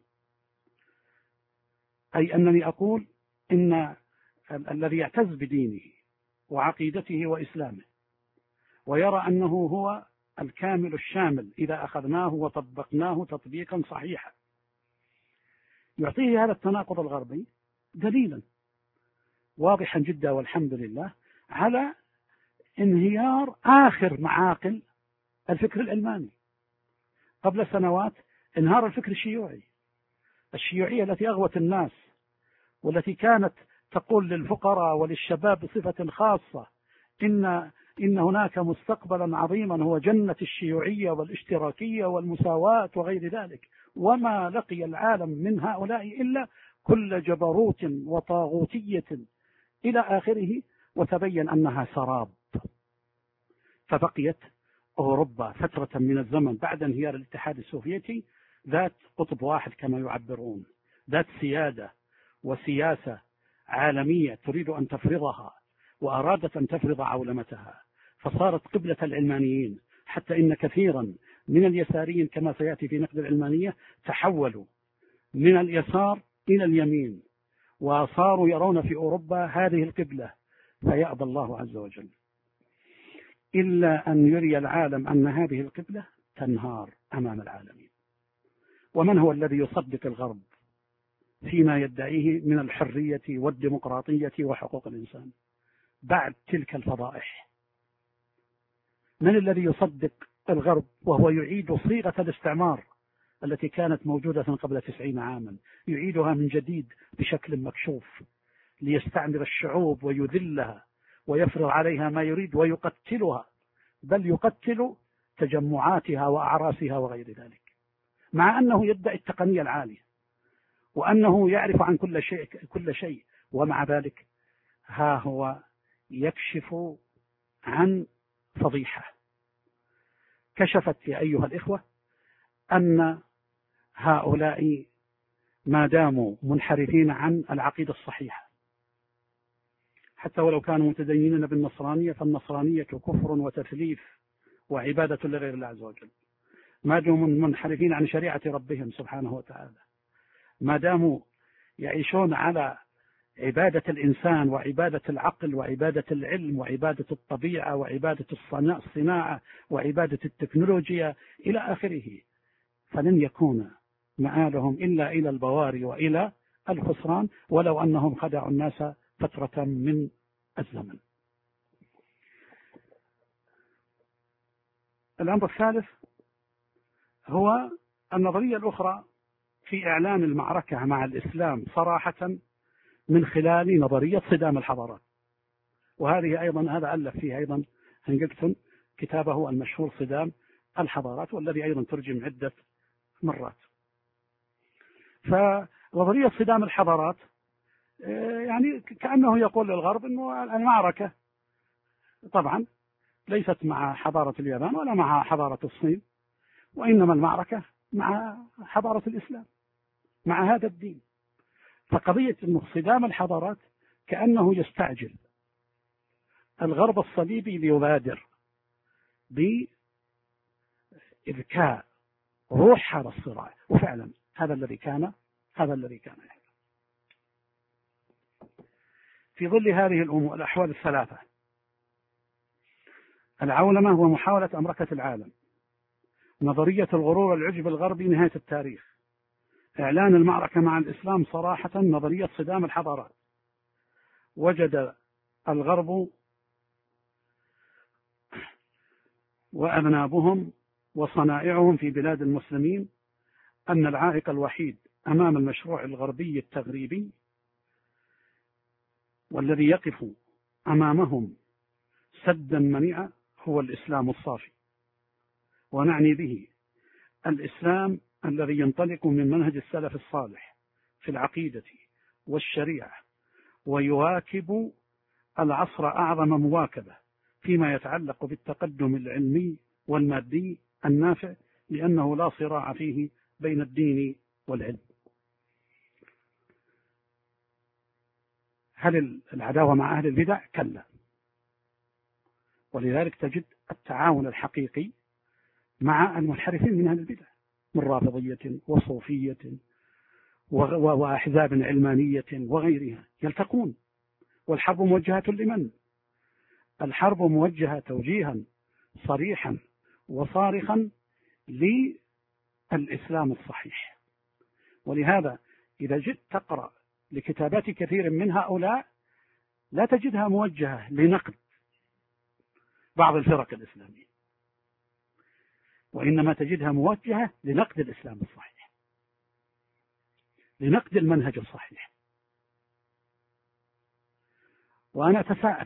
[SPEAKER 1] أي أنني أقول إن الذي يعتز بدينه وعقيدته وإسلامه ويرى أنه هو الكامل الشامل إذا أخذناه وطبقناه تطبيقا صحيحا، يعطيه هذا التناقض الغربي دليلا واضحا جدا والحمد لله على انهيار آخر معاقل الفكر العلماني. قبل سنوات انهار الفكر الشيوعي، الشيوعية التي أغوت الناس، والتي كانت تقول للفقراء وللشباب بصفة خاصة إن هناك مستقبلا عظيما هو جنة الشيوعية والاشتراكية والمساواة وغير ذلك، وما لقي العالم من هؤلاء إلا كل جبروت وطاغوتية إلى آخره، وتبين أنها سراب. فبقيت أوروبا فترة من الزمن بعد انهيار الاتحاد السوفيتي ذات قطب واحد كما يعبرون، ذات سيادة وسياسة عالمية تريد أن تفرضها، وأرادت أن تفرض عولمتها، فصارت قبلة العلمانيين، حتى إن كثيرا من اليساريين كما سيأتي في نقد العلمانية تحولوا من اليسار إلى اليمين، وصاروا يرون في أوروبا هذه القبلة، فيأبى الله عز وجل إلا أن يري العالم أن هذه القبلة تنهار أمام العالمين. ومن هو الذي يصدق الغرب فيما يدعيه من الحرية والديمقراطية وحقوق الإنسان بعد تلك الفضائح؟ من الذي يصدق الغرب وهو يعيد صيغة الاستعمار التي كانت موجودة قبل 90 عاما، يعيدها من جديد بشكل مكشوف ليستعمر الشعوب ويذلها ويفرض عليها ما يريد ويقتلها، بل يقتل تجمعاتها وأعراسها وغير ذلك، مع أنه يدعي التقنية العالية وأنه يعرف عن كل شيء، ومع ذلك ها هو يكشف عن فضيحة كشفت يا أيها الإخوة أن هؤلاء ما داموا منحرفين عن العقيدة الصحيحة، حتى ولو كانوا متدينين بالنصرانية، فالنصرانية كفر وتثليث وعبادة لغير الله عز وجل، ما داموا منحرفين عن شريعة ربهم سبحانه وتعالى، ما داموا يعيشون على عبادة الإنسان وعبادة العقل وعبادة العلم وعبادة الطبيعة وعبادة الصناعة وعبادة التكنولوجيا إلى آخره، فلن يكون مآلهم إلا إلى البوار وإلى الخسران، ولو أنهم خدعوا الناس فترة من الزمن. الأمر الثالث هو النظرية الأخرى في إعلان المعركة مع الإسلام صراحة من خلال نظرية صدام الحضارات، وهذه أيضا هذا ألف فيها أيضا هنجلتون كتابه المشهور صدام الحضارات، والذي أيضا ترجم عدة مرات. فنظرية صدام الحضارات يعني كأنه يقول للغرب أنه المعركة طبعا ليست مع حضارة اليابان ولا مع حضارة الصين، وإنما المعركة مع حضارة الإسلام، مع هذا الدين. فقضية أنه صدام الحضارات كأنه يستعجل الغرب الصليبي ليبادر بإذكاء روح هذا الصراع، وفعلا هذا الذي كان يحدث. في ظل هذه الأحوال الثلاثة، العولمة ومحاولة أمركة العالم، نظرية الغرور والعجب الغربي نهاية التاريخ، إعلان المعركة مع الإسلام صراحة، نظرية صدام الحضارات، وجد الغرب وأذنابهم وصنائعهم في بلاد المسلمين أن العائق الوحيد أمام المشروع الغربي التغريبي والذي يقف أمامهم سدا منيعا هو الإسلام الصافي، ونعني به الإسلام الذي ينطلق من منهج السلف الصالح في العقيدة والشريعة، ويواكب العصر أعظم مواكبة فيما يتعلق بالتقدم العلمي والمادي النافع، لأنه لا صراع فيه بين الدين والعلم. هل العداوة مع أهل البدع؟ كلا، ولذلك تجد التعاون الحقيقي مع المنحرفين من أهل البدع من رافضية وصوفية وأحزاب علمانية وغيرها، يلتقون، والحرب موجهة لمن؟ الحرب موجهة توجيها صريحا وصارخا للإسلام الصحيح. ولهذا إذا جئت تقرأ لكتابات كثير من هؤلاء لا تجدها موجهة لنقد بعض الفرق الإسلامية، وإنما تجدها موجهة لنقد الإسلام الصحيح، لنقد المنهج الصحيح. وأنا أتساءل،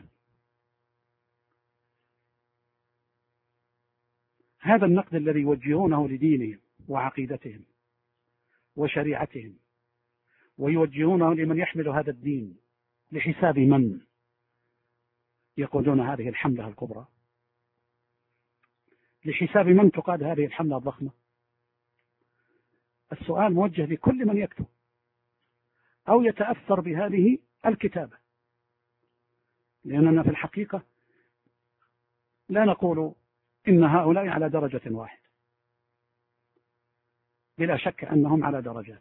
[SPEAKER 1] هذا النقد الذي يوجهونه لدينهم وعقيدتهم وشريعتهم، ويوجهونه لمن يحمل هذا الدين، لحساب من يقودون هذه الحملة الكبرى؟ لحساب من تقاد هذه الحملة الضخمة؟ السؤال موجه لكل من يكتب أو يتأثر بهذه الكتابة، لأننا في الحقيقة لا نقول إن هؤلاء على درجة واحدة، بلا شك أنهم على درجات،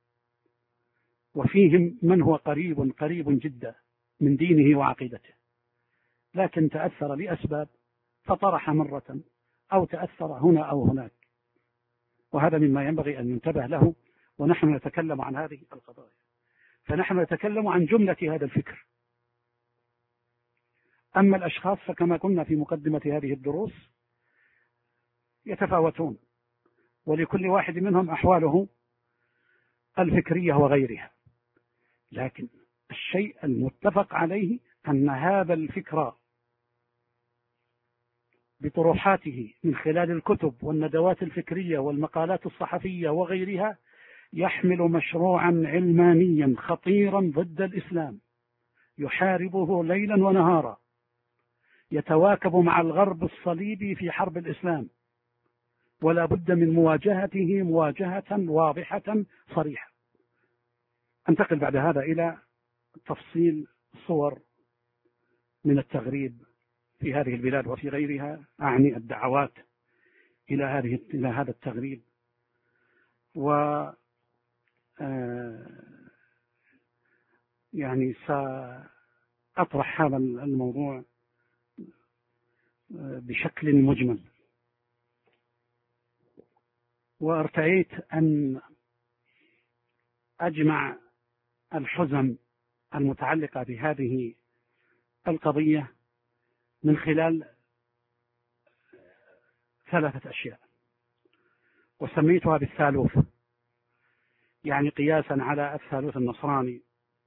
[SPEAKER 1] وفيهم من هو قريب جدا من دينه وعقيدته، لكن تأثر لأسباب فطرح مرة، أو تأثر هنا أو هناك، وهذا مما ينبغي أن ينتبه له. ونحن نتكلم عن هذه القضايا، فنحن نتكلم عن جملة هذا الفكر. أما الأشخاص فكما قلنا في مقدمة هذه الدروس يتفاوتون، ولكل واحد منهم أحواله الفكرية وغيرها، لكن الشيء المتفق عليه أن هذا الفكر بطروحاته من خلال الكتب والندوات الفكرية والمقالات الصحفية وغيرها يحمل مشروعا علمانيا خطيرا ضد الإسلام، يحاربه ليلا ونهارا، يتواكب مع الغرب الصليبي في حرب الإسلام، ولا بد من مواجهته مواجهة واضحة صريحة. أنتقل بعد هذا إلى تفصيل صور من التغريب في هذه البلاد وفي غيرها، أعني الدعوات إلى هذا التغريب. يعني سأطرح هذا الموضوع بشكل مجمل، وارتأيت أن أجمع الحزم المتعلقة بهذه القضية من خلال 3 أشياء، وسميتها بالثالوث، يعني قياسا على الثالوث النصراني،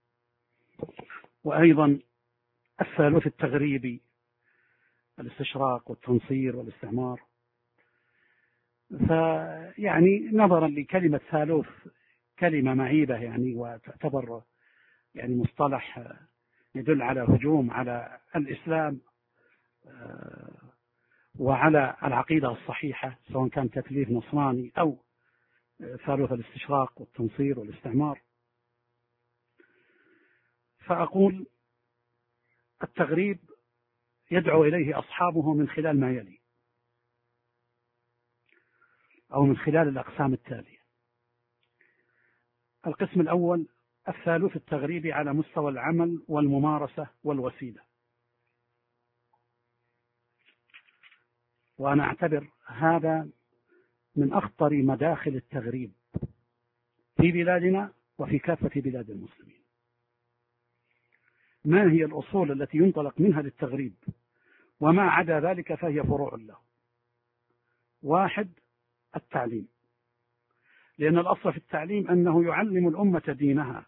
[SPEAKER 1] وأيضا الثالوث التغريبي، الاستشراق والتنصير والاستعمار. فيعني نظرا لكلمة ثالوث كلمة معيبة يعني، وتعتبر يعني مصطلح يدل على هجوم على الإسلام وعلى العقيدة الصحيحة، سواء كان تثليث نصراني أو ثالوث الاستشراق والتنصير والاستعمار. فأقول التغريب يدعو إليه أصحابه من خلال ما يلي، أو من خلال الأقسام التالية. القسم الأول الثالوث التغريبي على مستوى العمل والممارسة والوسيلة، وأنا أعتبر هذا من أخطر مداخل التغريب في بلادنا وفي كافة بلاد المسلمين. ما هي الأصول التي ينطلق منها للتغريب؟ وما عدا ذلك فهي فروع له. 1 التعليم، لأن الأصل في التعليم أنه يعلم الأمة دينها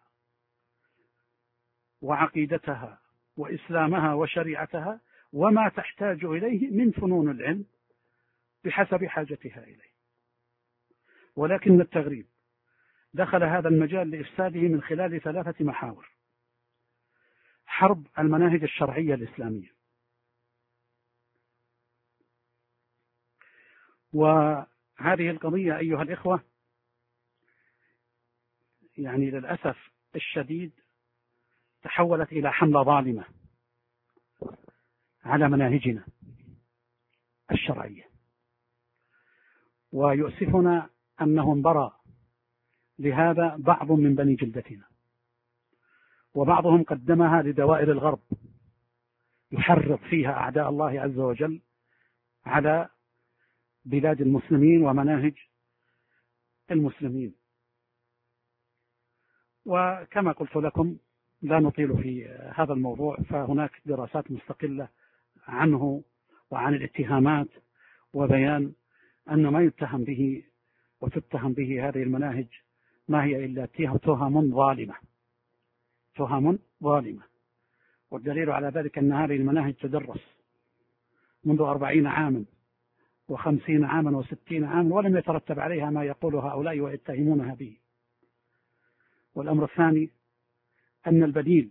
[SPEAKER 1] وعقيدتها وإسلامها وشريعتها وما تحتاج إليه من فنون العلم بحسب حاجتها إليه. ولكن التغريب دخل هذا المجال لإفساده من خلال 3 محاور: حرب المناهج الشرعية الإسلامية، وهذه القضية أيها الإخوة يعني للأسف الشديد تحولت إلى حملة ظالمة على مناهجنا الشرعية، ويؤسفنا أنه انبرى لهذا بعض من بني جلدتنا، وبعضهم قدمها لدوائر الغرب يحرض فيها أعداء الله عز وجل على بلاد المسلمين ومناهج المسلمين. وكما قلت لكم لا نطيل في هذا الموضوع، فهناك دراسات مستقلة عنه وعن الاتهامات وبيان أن ما يتهم به وتتهم به هذه المناهج ما هي إلا تهم ظالمة، تهم ظالمة. والدليل على ذلك أن هذه المناهج تدرس منذ 40 عاما و50 عاما و60 عاما ولم يترتب عليها ما يقول هؤلاء ويتهمونها به. والأمر الثاني أن البديل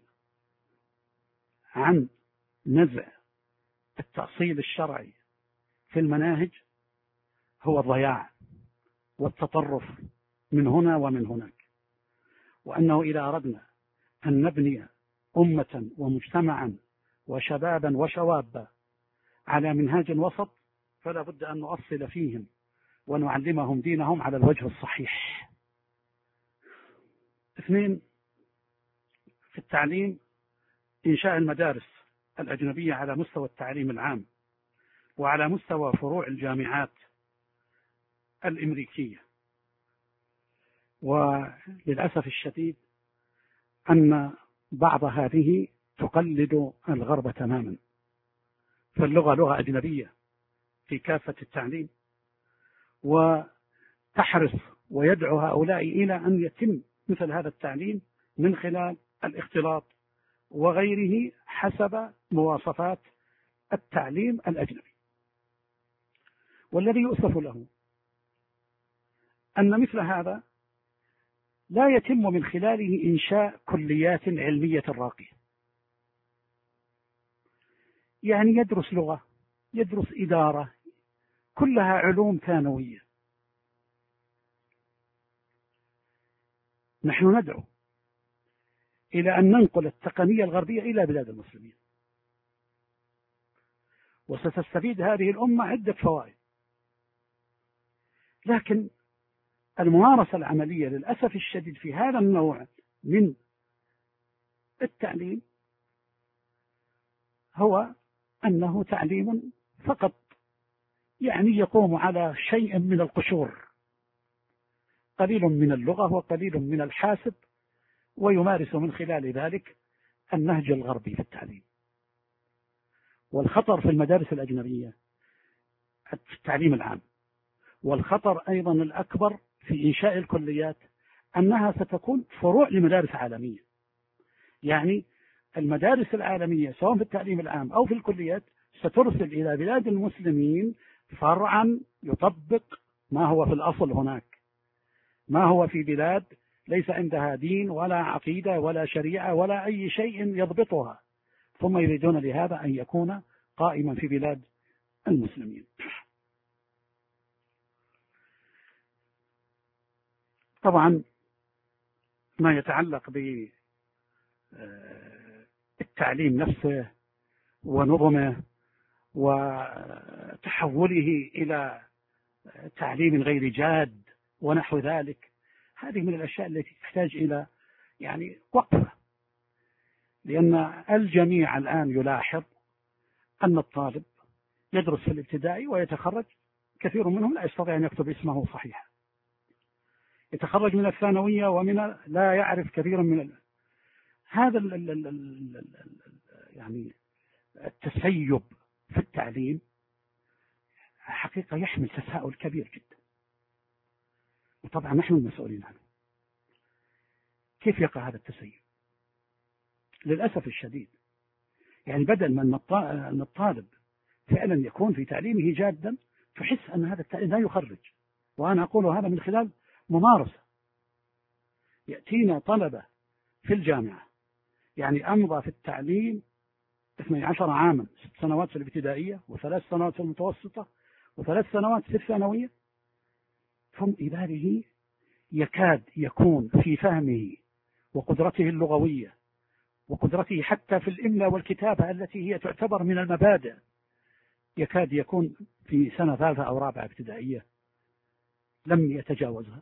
[SPEAKER 1] عن نزع التأصيل الشرعي في المناهج هو الضياع والتطرف من هنا ومن هناك، وأنه إذا أردنا أن نبني أمة ومجتمعا وشبابا وشوابا على منهاج وسط فلا بد أن نؤصل فيهم ونعلمهم دينهم على الوجه الصحيح. 2، في التعليم إنشاء المدارس الأجنبية على مستوى التعليم العام وعلى مستوى فروع الجامعات الأمريكية. وللأسف الشديد أن بعض هذه تقلد الغرب تماما، فاللغة لغة أجنبية في كافة التعليم، وتحرص ويدعو هؤلاء إلى أن يتم مثل هذا التعليم من خلال الاختلاط وغيره حسب مواصفات التعليم الأجنبي. والذي يؤسف له أن مثل هذا لا يتم من خلاله إنشاء كليات علمية راقية، يعني يدرس لغة، يدرس إدارة، كلها علوم ثانوية. نحن ندعو إلى أن ننقل التقنية الغربية إلى بلاد المسلمين، وستستفيد هذه الأمة عدة فوائد، لكن الممارسة العملية للأسف الشديد في هذا النوع من التعليم هو أنه تعليم فقط يعني يقوم على شيء من القشور، قليل من اللغة وقليل من الحاسب، ويمارس من خلال ذلك النهج الغربي في التعليم. والخطر في المدارس الأجنبية في التعليم العام، والخطر أيضا الأكبر في إنشاء الكليات أنها ستكون فروع لمدارس عالمية. يعني المدارس العالمية سواء في التعليم العام أو في الكليات سترسل إلى بلاد المسلمين فرعا يطبق ما هو في الأصل هناك، ما هو في بلاد ليس عندها دين ولا عقيدة ولا شريعة ولا أي شيء يضبطها، ثم يريدون لهذا أن يكون قائما في بلاد المسلمين. طبعا ما يتعلق بالتعليم نفسه ونظمه وتحوله إلى تعليم غير جاد ونحو ذلك، هذه من الأشياء التي تحتاج إلى يعني وقفة، لأن الجميع الآن يلاحظ أن الطالب يدرس في الابتدائي ويتخرج، كثير منهم لا يستطيع أن يكتب اسمه صحيحا، يتخرج من الثانوية ومن لا يعرف كثيرا من هذا يعني التسيب في التعليم حقيقة يحمل تساؤل كبير جدا، وطبعا نحن المسؤولين عنه. كيف يقع هذا التسيب؟ للأسف الشديد يعني بدل من أن الطالب فعلا يكون في تعليمه جادا، تحس أن هذا التعليم لا يخرج. وأنا أقول هذا من خلال ممارسة. يأتينا طلبة في الجامعة يعني أمضى في التعليم 12 عاما، 6 سنوات في الابتدائية و3 سنوات في المتوسطة و3 سنوات في الثانوية، ثم إباله يكاد يكون في فهمه وقدرته اللغوية وقدرته حتى في الإملاء والكتابة التي هي تعتبر من المبادئ، يكاد يكون في سنة 3 أو 4 ابتدائية لم يتجاوزها.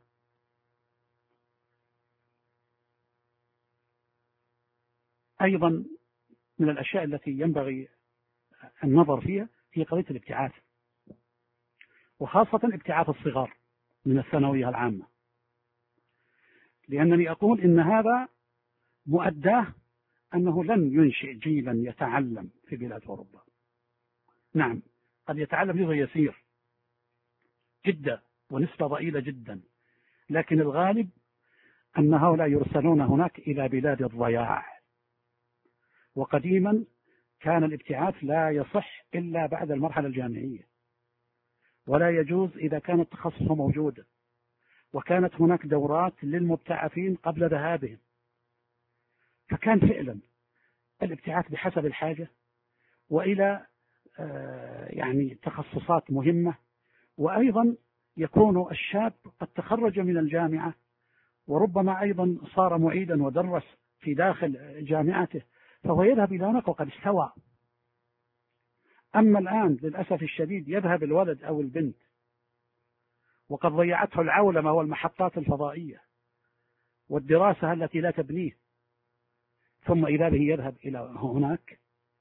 [SPEAKER 1] أيضا من الأشياء التي ينبغي النظر فيها هي قضية الابتعاث، وخاصة ابتعاث الصغار من الثانوية العامة، لأنني أقول إن هذا مؤداه أنه لن ينشئ جيلا يتعلم في بلاد أوروبا. نعم قد يتعلم جزء يسير جدا ونسبة ضئيلة جدا، لكن الغالب أن هؤلاء يرسلون هناك إلى بلاد الضياع. وقديما كان الابتعاث لا يصح إلا بعد المرحلة الجامعية، ولا يجوز إذا كان التخصص موجودا، وكانت هناك دورات للمبتعثين قبل ذهابهم، فكان فعلا الابتعاث بحسب الحاجة وإلى يعني تخصصات مهمة. وأيضا يكون الشاب قد تخرج من الجامعة وربما أيضا صار معيدا ودرس في داخل جامعته، فهو يذهب إلى هناك وقد استوى. أما الآن للأسف الشديد يذهب الولد أو البنت وقد ضيعته العولمة والمحطات الفضائية والدراسة التي لا تبنيه، ثم إذا به يذهب إلى هناك.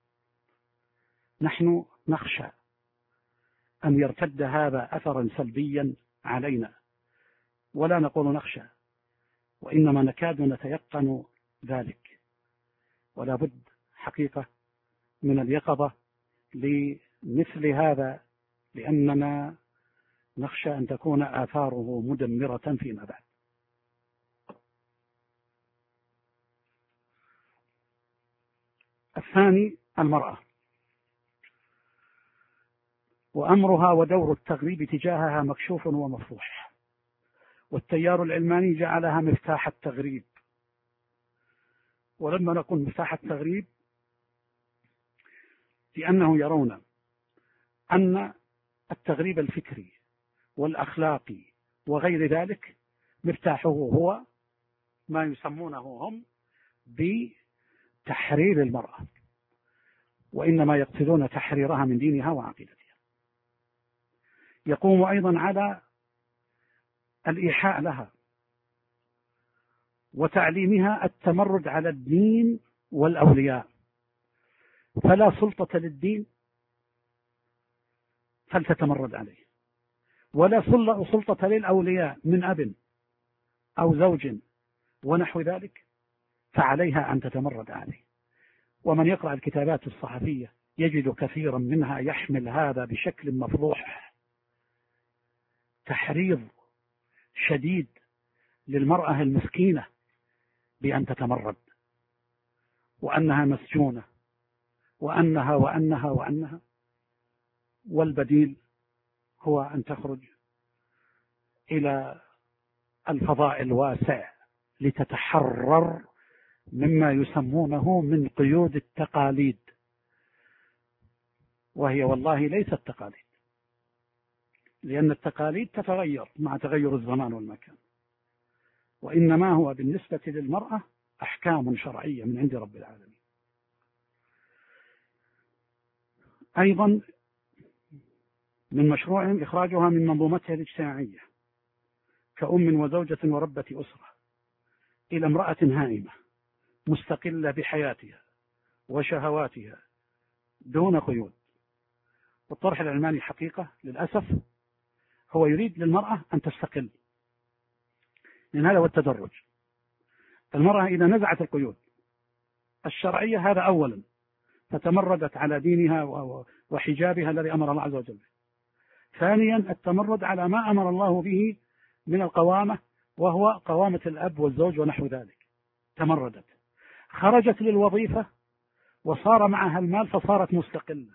[SPEAKER 1] نحن نخشى أن يرتد هذا أثرا سلبيا علينا، ولا نقول نخشى، وإنما نكاد نتيقن ذلك، ولا بد حقيقة من اليقظة لمثل هذا، لأننا نخشى أن تكون آثاره مدمرة فيما بعد. الثاني المرأة وأمرها ودور التغريب تجاهها مكشوف ومفضوح، والتيار العلماني جعلها مفتاح التغريب. ولما نقول مفتاح التغريب لأنه يرون أن التغريب الفكري والأخلاقي وغير ذلك مفتاحه هو ما يسمونه هم بتحرير المرأة، وإنما يقصدون تحريرها من دينها وعقيدتها. يقوم أيضا على الإيحاء لها وتعليمها التمرد على الدين والأولياء، فلا سلطة للدين فلتتمرد عليه، ولا سلطة للأولياء من أب أو زوج ونحو ذلك فعليها أن تتمرد عليه. ومن يقرأ الكتابات الصحفية يجد كثيرا منها يحمل هذا بشكل مفضوح، تحريض شديد للمرأة المسكينة بأن تتمرد، وأنها مسجونة، وأنها، والبديل هو أن تخرج إلى الفضاء الواسع لتتحرر مما يسمونه من قيود التقاليد، وهي والله ليست تقاليد، لأن التقاليد تتغير مع تغير الزمان والمكان، وإنما هو بالنسبة للمرأة أحكام شرعية من عند رب العالمين. أيضا من مشروعهم إخراجها من منظومتها الاجتماعية كأم وزوجة وربة أسرة إلى امرأة هائمة مستقلة بحياتها وشهواتها دون قيود. والطرح العلماني حقيقة للأسف هو يريد للمرأة أن تستقل، لأن هذا هو التدرج. المرأة إذا نزعت القيود الشرعية هذا أولا، فتمردت على دينها وحجابها الذي أمر الله عز وجل. ثانيا التمرد على ما أمر الله به من القوامة، وهو قوامة الأب والزوج ونحو ذلك. تمردت، خرجت للوظيفة وصار معها المال فصارت مستقلة،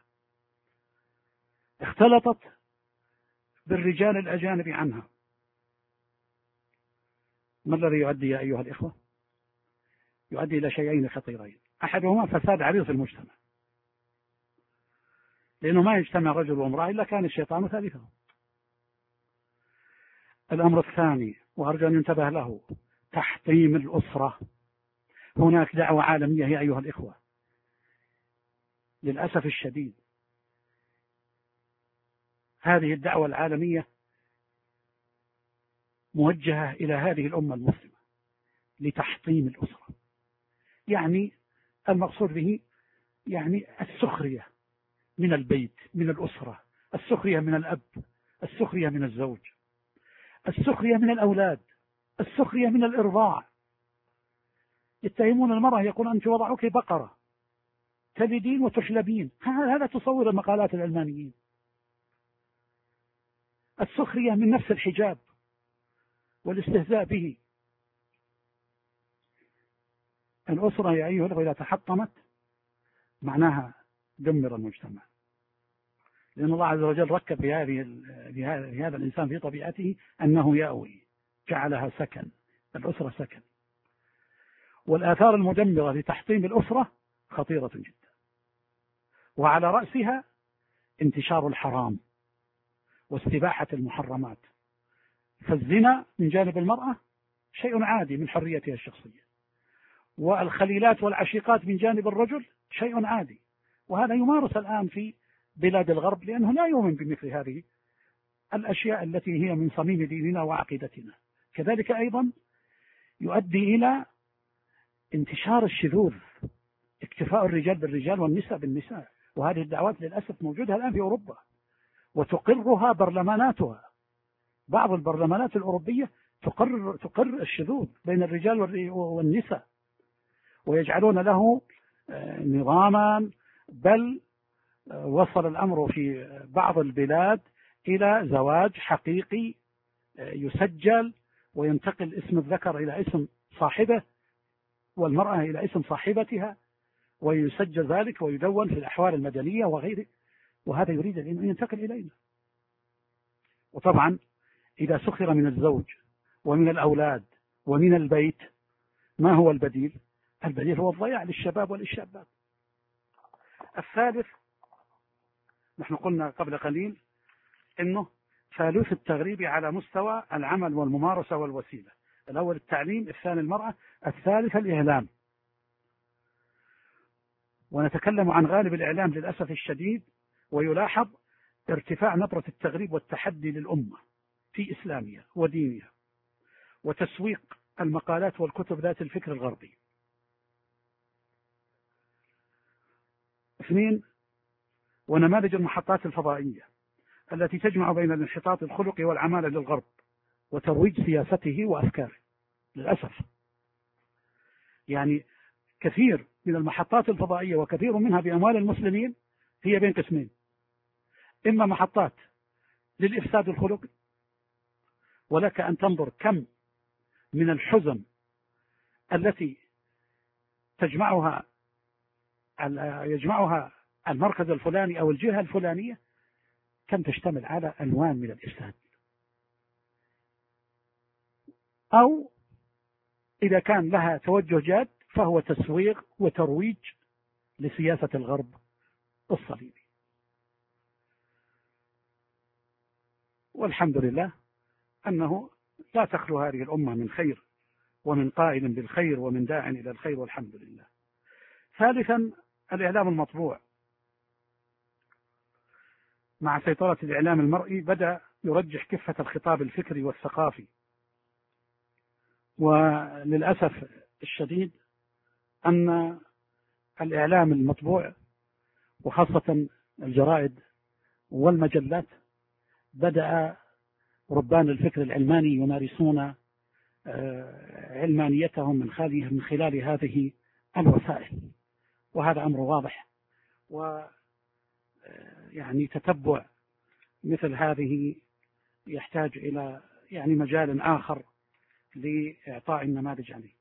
[SPEAKER 1] اختلطت بالرجال الأجانب عنها. ما الذي يؤدي يا أيها الإخوة؟ يؤدي إلى شيئين خطيرين، أحدهما فساد عريض في المجتمع، لأنه ما يجتمع رجل وامرأة إلا كان الشيطان ثالثهم. الأمر الثاني وأرجو أن ينتبه له، تحطيم الأسرة. هناك دعوة عالمية يا أيها الإخوة للأسف الشديد، هذه الدعوة العالمية موجهة إلى هذه الأمة المسلمة لتحطيم الأسرة. يعني المقصود به يعني السخرية من البيت، من الأسرة، السخرية من الأب، السخرية من الزوج، السخرية من الأولاد، السخرية من الإرضاع. يتهمون المرأة يقول أنت وضعك بقرة تلدين وتحلبين. هذا تصور المقالات العلمانيين. السخرية من نفس الحجاب والاستهزاء به. الأسرة يا أيها الأخوة إذا تحطمت معناها دمر المجتمع، لأن الله عز وجل ركب في هذا الإنسان في طبيعته أنه يأوي، جعلها سكن، الأسرة سكن. والآثار المدمرة لتحطيم الأسرة خطيرة جدا، وعلى رأسها انتشار الحرام واستباحة المحرمات. فالزنا من جانب المرأة شيء عادي من حريتها الشخصية، والخليلات والعشيقات من جانب الرجل شيء عادي، وهذا يمارس الآن في بلاد الغرب، لأنه لا يؤمن بمثل هذه الأشياء التي هي من صميم ديننا وعقيدتنا. كذلك أيضا يؤدي إلى انتشار الشذوذ، اكتفاء الرجال بالرجال والنساء بالنساء، وهذه الدعوات للأسف موجودة الآن في أوروبا وتقرها برلماناتها. بعض البرلمانات الأوروبية تقر الشذوذ بين الرجال والنساء، ويجعلون له نظاما، بل وصل الأمر في بعض البلاد إلى زواج حقيقي يسجل وينتقل اسم الذكر إلى اسم صاحبه والمرأة إلى اسم صاحبتها، ويسجل ذلك ويدون في الأحوال المدنية وغيره، وهذا يريد أن ينتقل إلينا. وطبعا إذا سخر من الزوج ومن الأولاد ومن البيت، ما هو البديل؟ البديل هو الضياع للشباب وللشابات. الثالث، نحن قلنا قبل قليل إنه ثالث التغريب على مستوى العمل والممارسة والوسيلة. الأول التعليم، الثاني المرأة، الثالث الإعلام. ونتكلم عن غالب الإعلام للأسف الشديد، ويلاحظ ارتفاع نبرة التغريب والتحدي للأمة في إسلامها ودينها، وتسويق المقالات والكتب ذات الفكر الغربي. 2. ونماذج المحطات الفضائية التي تجمع بين الانحطاط الخلقي والعمالة للغرب وترويج سياسته وأفكاره. للأسف يعني كثير من المحطات الفضائية وكثير منها بأموال المسلمين هي بين قسمين: إما محطات للإفساد الخلقي، ولك أن تنظر كم من الحزم التي يجمعها المركز الفلاني أو الجهة الفلانية، كم تشتمل على ألوان من الإفساد. أو إذا كان لها توجه جاد فهو تسويق وترويج لسياسة الغرب الصليبي. والحمد لله أنه لا تخلو هذه الأمة من خير، ومن قائل بالخير ومن داع إلى الخير، والحمد لله. ثالثا الإعلام المطبوع. مع سيطرة الإعلام المرئي بدأ يرجح كفة الخطاب الفكري والثقافي، وللأسف الشديد أن الإعلام المطبوع وخاصة الجرائد والمجلات بدأ ربان الفكر العلماني يمارسون علمانيتهم من خلال هذه الوسائل، وهذا أمر واضح. ويعني تتبع مثل هذه يحتاج إلى مجال آخر لإعطاء النماذج عليه.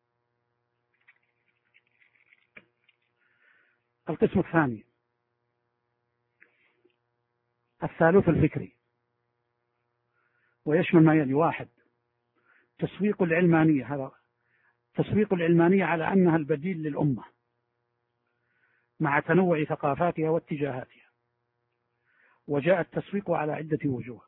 [SPEAKER 1] القسم الثاني الثالوث الفكري، ويشمل ما يلي: 1. تسويق العلمانية، هذا تسويق العلمانية على أنها البديل للأمة مع تنوع ثقافاتها واتجاهاتها، وجاء التسويق على عدة وجوه.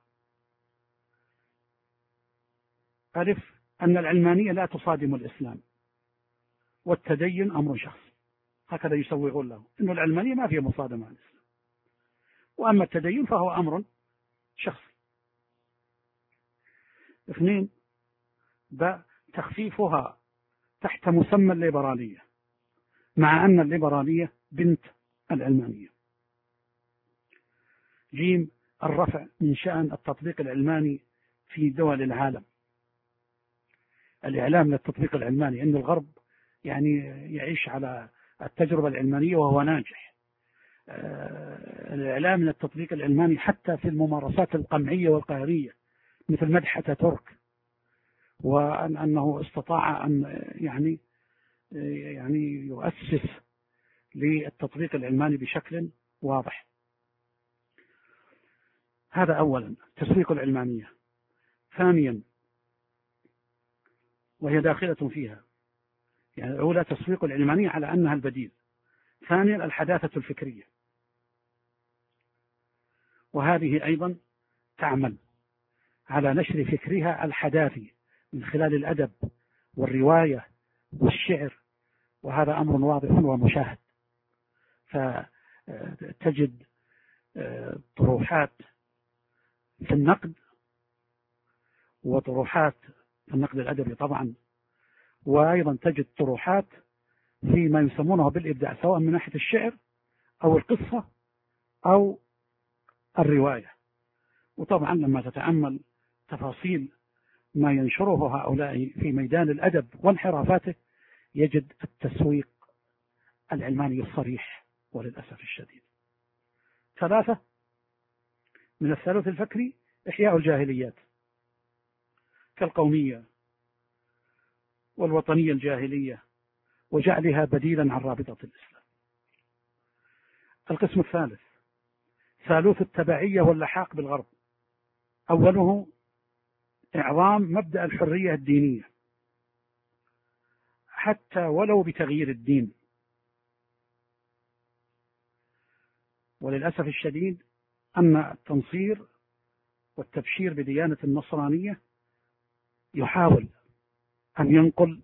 [SPEAKER 1] ألف، أن العلمانية لا تصادم الإسلام، والتدين أمر شخصي، هكذا يسوغون له، أن العلمانية ما فيها مصادمة على الإسلام، وأما التدين فهو أمر شخصي. 2. تخفيفها تحت مسمى الليبرالية، مع أن الليبرالية بنت العلمانية. ج. الرفع من شأن التطبيق العلماني في دول العالم، الإعلام للتطبيق العلماني، أن الغرب يعيش على التجربة العلمانية وهو ناجح، الإعلام من التطبيق العلماني حتى في الممارسات القمعية والقهرية، مثل مدح أتاتورك، وأنه استطاع أن يعني يؤسس للتطبيق العلماني بشكل واضح. هذا أولا تسويق العلمانية. ثانيا، وهي داخلة فيها، يعني الأولى تسويق العلمانية على أنها البديل. ثانيا، الحداثة الفكرية، وهذه أيضا تعمل على نشر فكرها الحداثي من خلال الأدب والرواية والشعر، وهذا أمر واضح ومشاهد. فتجد طروحات في النقد، وطروحات في النقد الأدبي طبعا، وأيضا تجد طروحات فيما يسمونه بالإبداع، سواء من ناحية الشعر أو القصة أو الرواية. وطبعا لما تتأمل تفاصيل ما ينشره هؤلاء في ميدان الأدب وانحرافاته، يجد التسويق العلماني الصريح وللأسف الشديد. ثلاثة، من الثالث الفكري إحياء الجاهليات كالقومية والوطنية الجاهلية، وجعلها بديلا عن رابطة الإسلام. القسم الثالث ثالوث التبعية واللحاق بالغرب. أوله إعظام مبدأ الحرية الدينية حتى ولو بتغيير الدين. وللأسف الشديد أن التنصير والتبشير بديانة النصرانية يحاول أن ينقل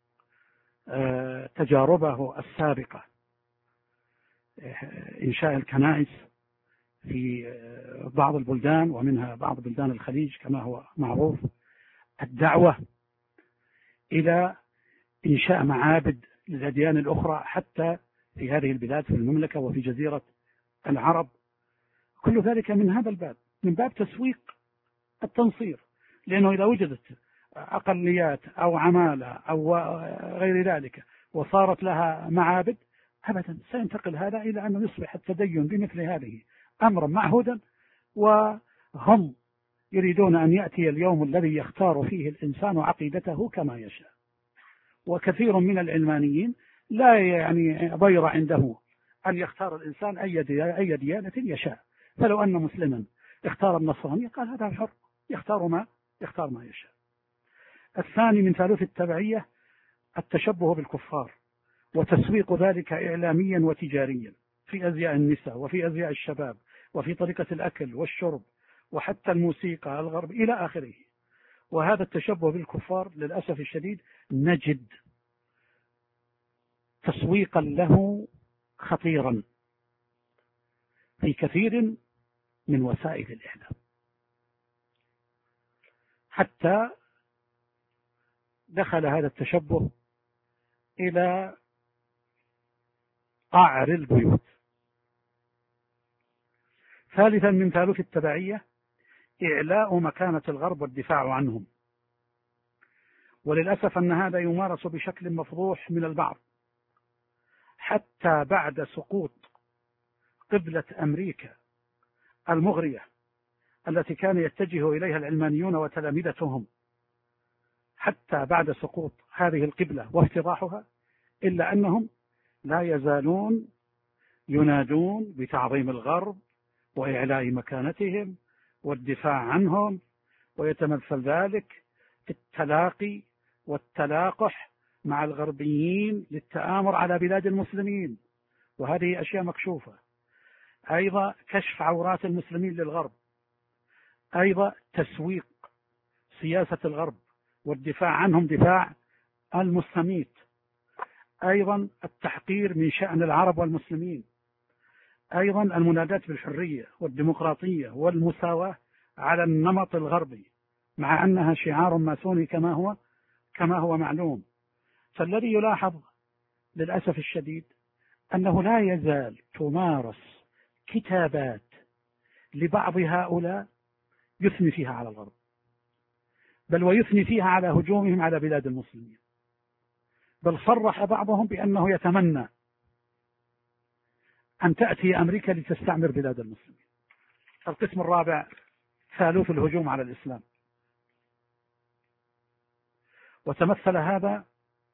[SPEAKER 1] تجاربه السابقة، إنشاء الكنائس في بعض البلدان ومنها بعض بلدان الخليج كما هو معروف، الدعوة إلى إنشاء معابد للأديان الأخرى حتى في هذه البلاد، في المملكة وفي جزيرة العرب. كل ذلك من هذا الباب، من باب تسويق التنصير، لأنه إذا وجدت أقليات أو عمالة أو غير ذلك وصارت لها معابد، أبدا سينتقل هذا إلى أن يصبح التدين بمثل هذه أمرا معهودا، وهم يريدون أن يأتي اليوم الذي يختار فيه الإنسان عقيدته كما يشاء. وكثير من العلمانيين لا يعني ضير عنده أن يختار الإنسان أي ديانة يشاء، فلو أن مسلما اختار النصرانية قال هذا حر، يختار ما يشاء. الثاني من ثالوث التبعية التشبه بالكفار، وتسويق ذلك إعلاميا وتجاريا في أزياء النساء وفي أزياء الشباب وفي طريقة الأكل والشرب وحتى الموسيقى الغرب إلى آخره. وهذا التشبه بالكفار للأسف الشديد نجد تسويقا له خطيرا في كثير من وسائل الإعلام، حتى دخل هذا التشبه إلى قعر البيوت. ثالثا من ثالوث التبعية إعلاء مكانة الغرب والدفاع عنهم، وللأسف أن هذا يمارس بشكل مفضوح من البعض، حتى بعد سقوط قبلة أمريكا المغرية التي كان يتجه إليها العلمانيون وتلامذتهم، حتى بعد سقوط هذه القبلة وافتضاحها، إلا أنهم لا يزالون ينادون بتعظيم الغرب وإعلاء مكانتهم والدفاع عنهم، ويتمثل ذلك في التلاقي والتلاقح مع الغربيين للتآمر على بلاد المسلمين، وهذه أشياء مكشوفة. أيضا كشف عورات المسلمين للغرب، أيضا تسويق سياسة الغرب والدفاع عنهم دفاع المستميت، أيضا التحقير من شأن العرب والمسلمين، أيضا المنادات بالحرية والديمقراطية والمساواة على النمط الغربي، مع أنها شعار ماسوني كما هو معلوم. فالذي يلاحظ للأسف الشديد أنه لا يزال تمارس كتابات لبعض هؤلاء يثني فيها على الغرب، بل ويثني فيها على هجومهم على بلاد المسلمين، بل صرح بعضهم بأنه يتمنى أن تأتي أمريكا لتستعمر بلاد المسلمين. القسم الرابع ثالوث الهجوم على الإسلام، وتمثل هذا: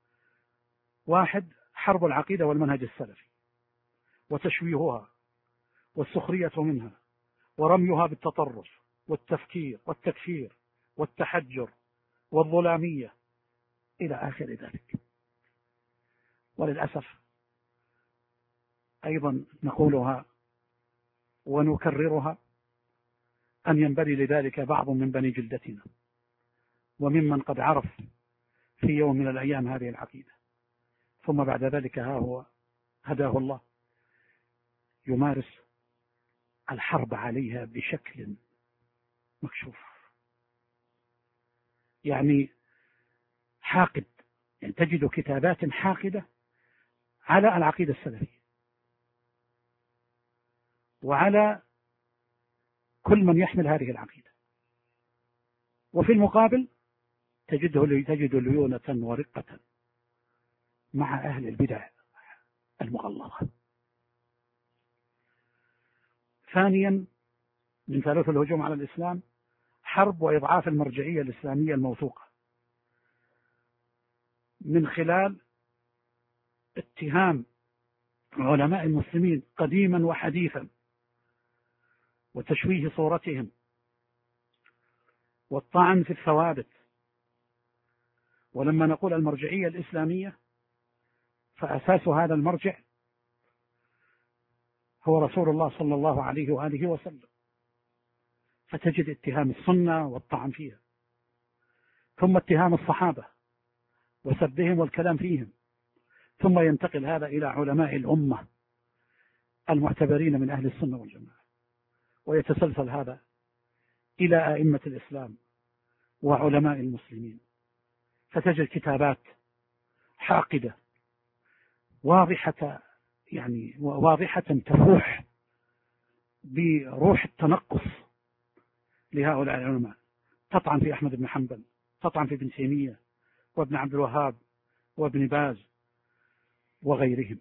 [SPEAKER 1] 1. حرب العقيدة والمنهج السلفي وتشويهها والسخرية منها ورميها بالتطرف والتفكير والتكفير والتحجر والظلامية إلى آخر ذلك. وللأسف أيضا نقولها ونكررها أن ينبري لذلك بعض من بني جلدتنا وممن قد عرف في يوم من الأيام هذه العقيدة، ثم بعد ذلك ها هو هداه الله يمارس الحرب عليها بشكل مكشوف، يعني حاقد، يعني تجد كتابات حاقدة على العقيدة السلفية وعلى كل من يحمل هذه العقيدة، وفي المقابل تجد ليونة ورقة مع أهل البدع المغلظة. ثانيا من ثالوث الهجوم على الإسلام: حرب وإضعاف المرجعية الإسلامية الموثوقة من خلال اتهام علماء المسلمين قديما وحديثا وتشويه صورتهم والطعن في الثوابت. ولما نقول المرجعية الإسلامية فأساس هذا المرجع هو رسول الله صلى الله عليه وآله وسلم، فتجد اتهام السنة والطعن فيها، ثم اتهام الصحابة وسبهم والكلام فيهم، ثم ينتقل هذا إلى علماء الأمة المعتبرين من أهل السنة والجماعة، ويتسلسل هذا إلى أئمة الإسلام وعلماء المسلمين، فتجد كتابات حاقدة واضحة، يعني واضحة تفوح بروح التنقص لهؤلاء العلماء، تطعن في أحمد بن حنبل، تطعن في ابن تيمية وابن عبد الوهاب وابن باز وغيرهم.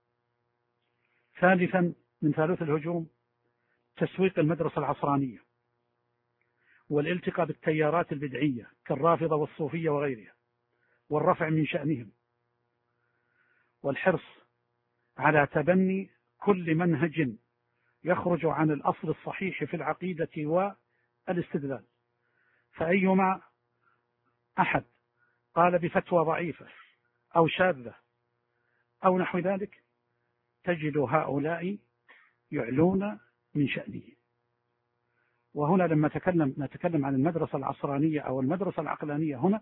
[SPEAKER 1] ثالثا من ثالوث الهجوم: تسويق المدرسة العصرانية والالتقاء بالتيارات البدعية كالرافضة والصوفية وغيرها، والرفع من شأنهم، والحرص على تبني كل منهج يخرج عن الأصل الصحيح في العقيدة والاستدلال. فأيما أحد قال بفتوى ضعيفة أو شاذة أو نحو ذلك تجد هؤلاء يعلون من شأنه. وهنا لما نتكلم عن المدرسة العصرانية أو المدرسة العقلانية هنا،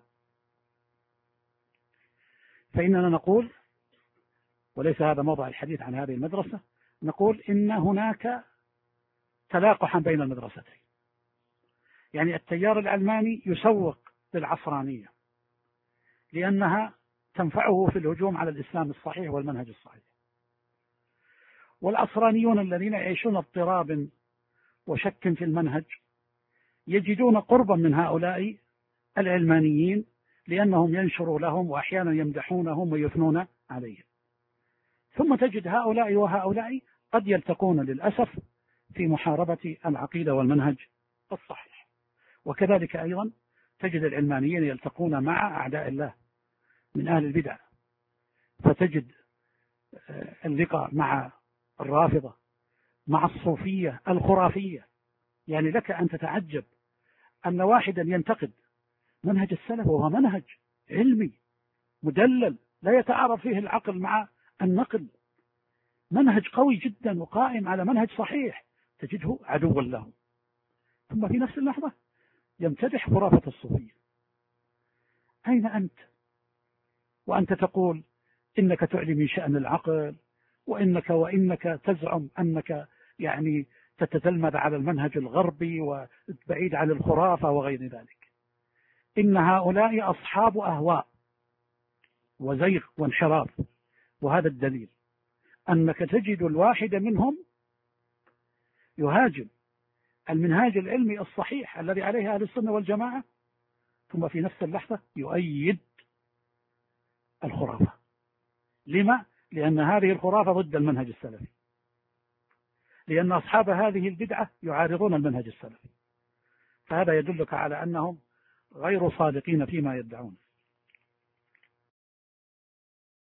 [SPEAKER 1] فإننا نقول، وليس هذا موضع الحديث عن هذه المدرسة، نقول إن هناك تلاقحا بين المدرستين. يعني التيار العلماني يسوق للعصرانية لأنها تنفعه في الهجوم على الإسلام الصحيح والمنهج الصحيح، والعصرانيون الذين يعيشون اضطراب وشك في المنهج يجدون قربا من هؤلاء العلمانيين لأنهم ينشروا لهم وأحيانا يمدحونهم ويثنون عليهم. ثم تجد هؤلاء وهؤلاء قد يلتقون للأسف في محاربة العقيدة والمنهج الصحيح. وكذلك أيضا تجد العلمانيين يلتقون مع أعداء الله من أهل البدع، فتجد اللقاء مع الرافضة، مع الصوفية الخرافية. يعني لك أن تتعجب أن واحدا ينتقد منهج السلف وهو منهج علمي مدلل لا يتعارض فيه العقل مع النقل، منهج قوي جدا وقائم على منهج صحيح، تجده عدوا له. ثم في نفس اللحظة يمتدح خرافة الصوفية. أين أنت وأنت تقول إنك تعلي من شأن العقل وإنك تزعم أنك يعني تتتلمذ على المنهج الغربي وبعيد عن الخرافة وغير ذلك؟ إن هؤلاء أصحاب أهواء وزيغ وانحراف، وهذا الدليل أنك تجد الواحد منهم يهاجم المنهاج العلمي الصحيح الذي عليه أهل السنة والجماعة، ثم في نفس اللحظة يؤيد الخرافة. لما؟ لأن هذه الخرافة ضد المنهج السلفي.
[SPEAKER 2] لأن أصحاب هذه البدعة يعارضون المنهج السلفي، فهذا يدلك على أنهم غير صادقين فيما يدعون.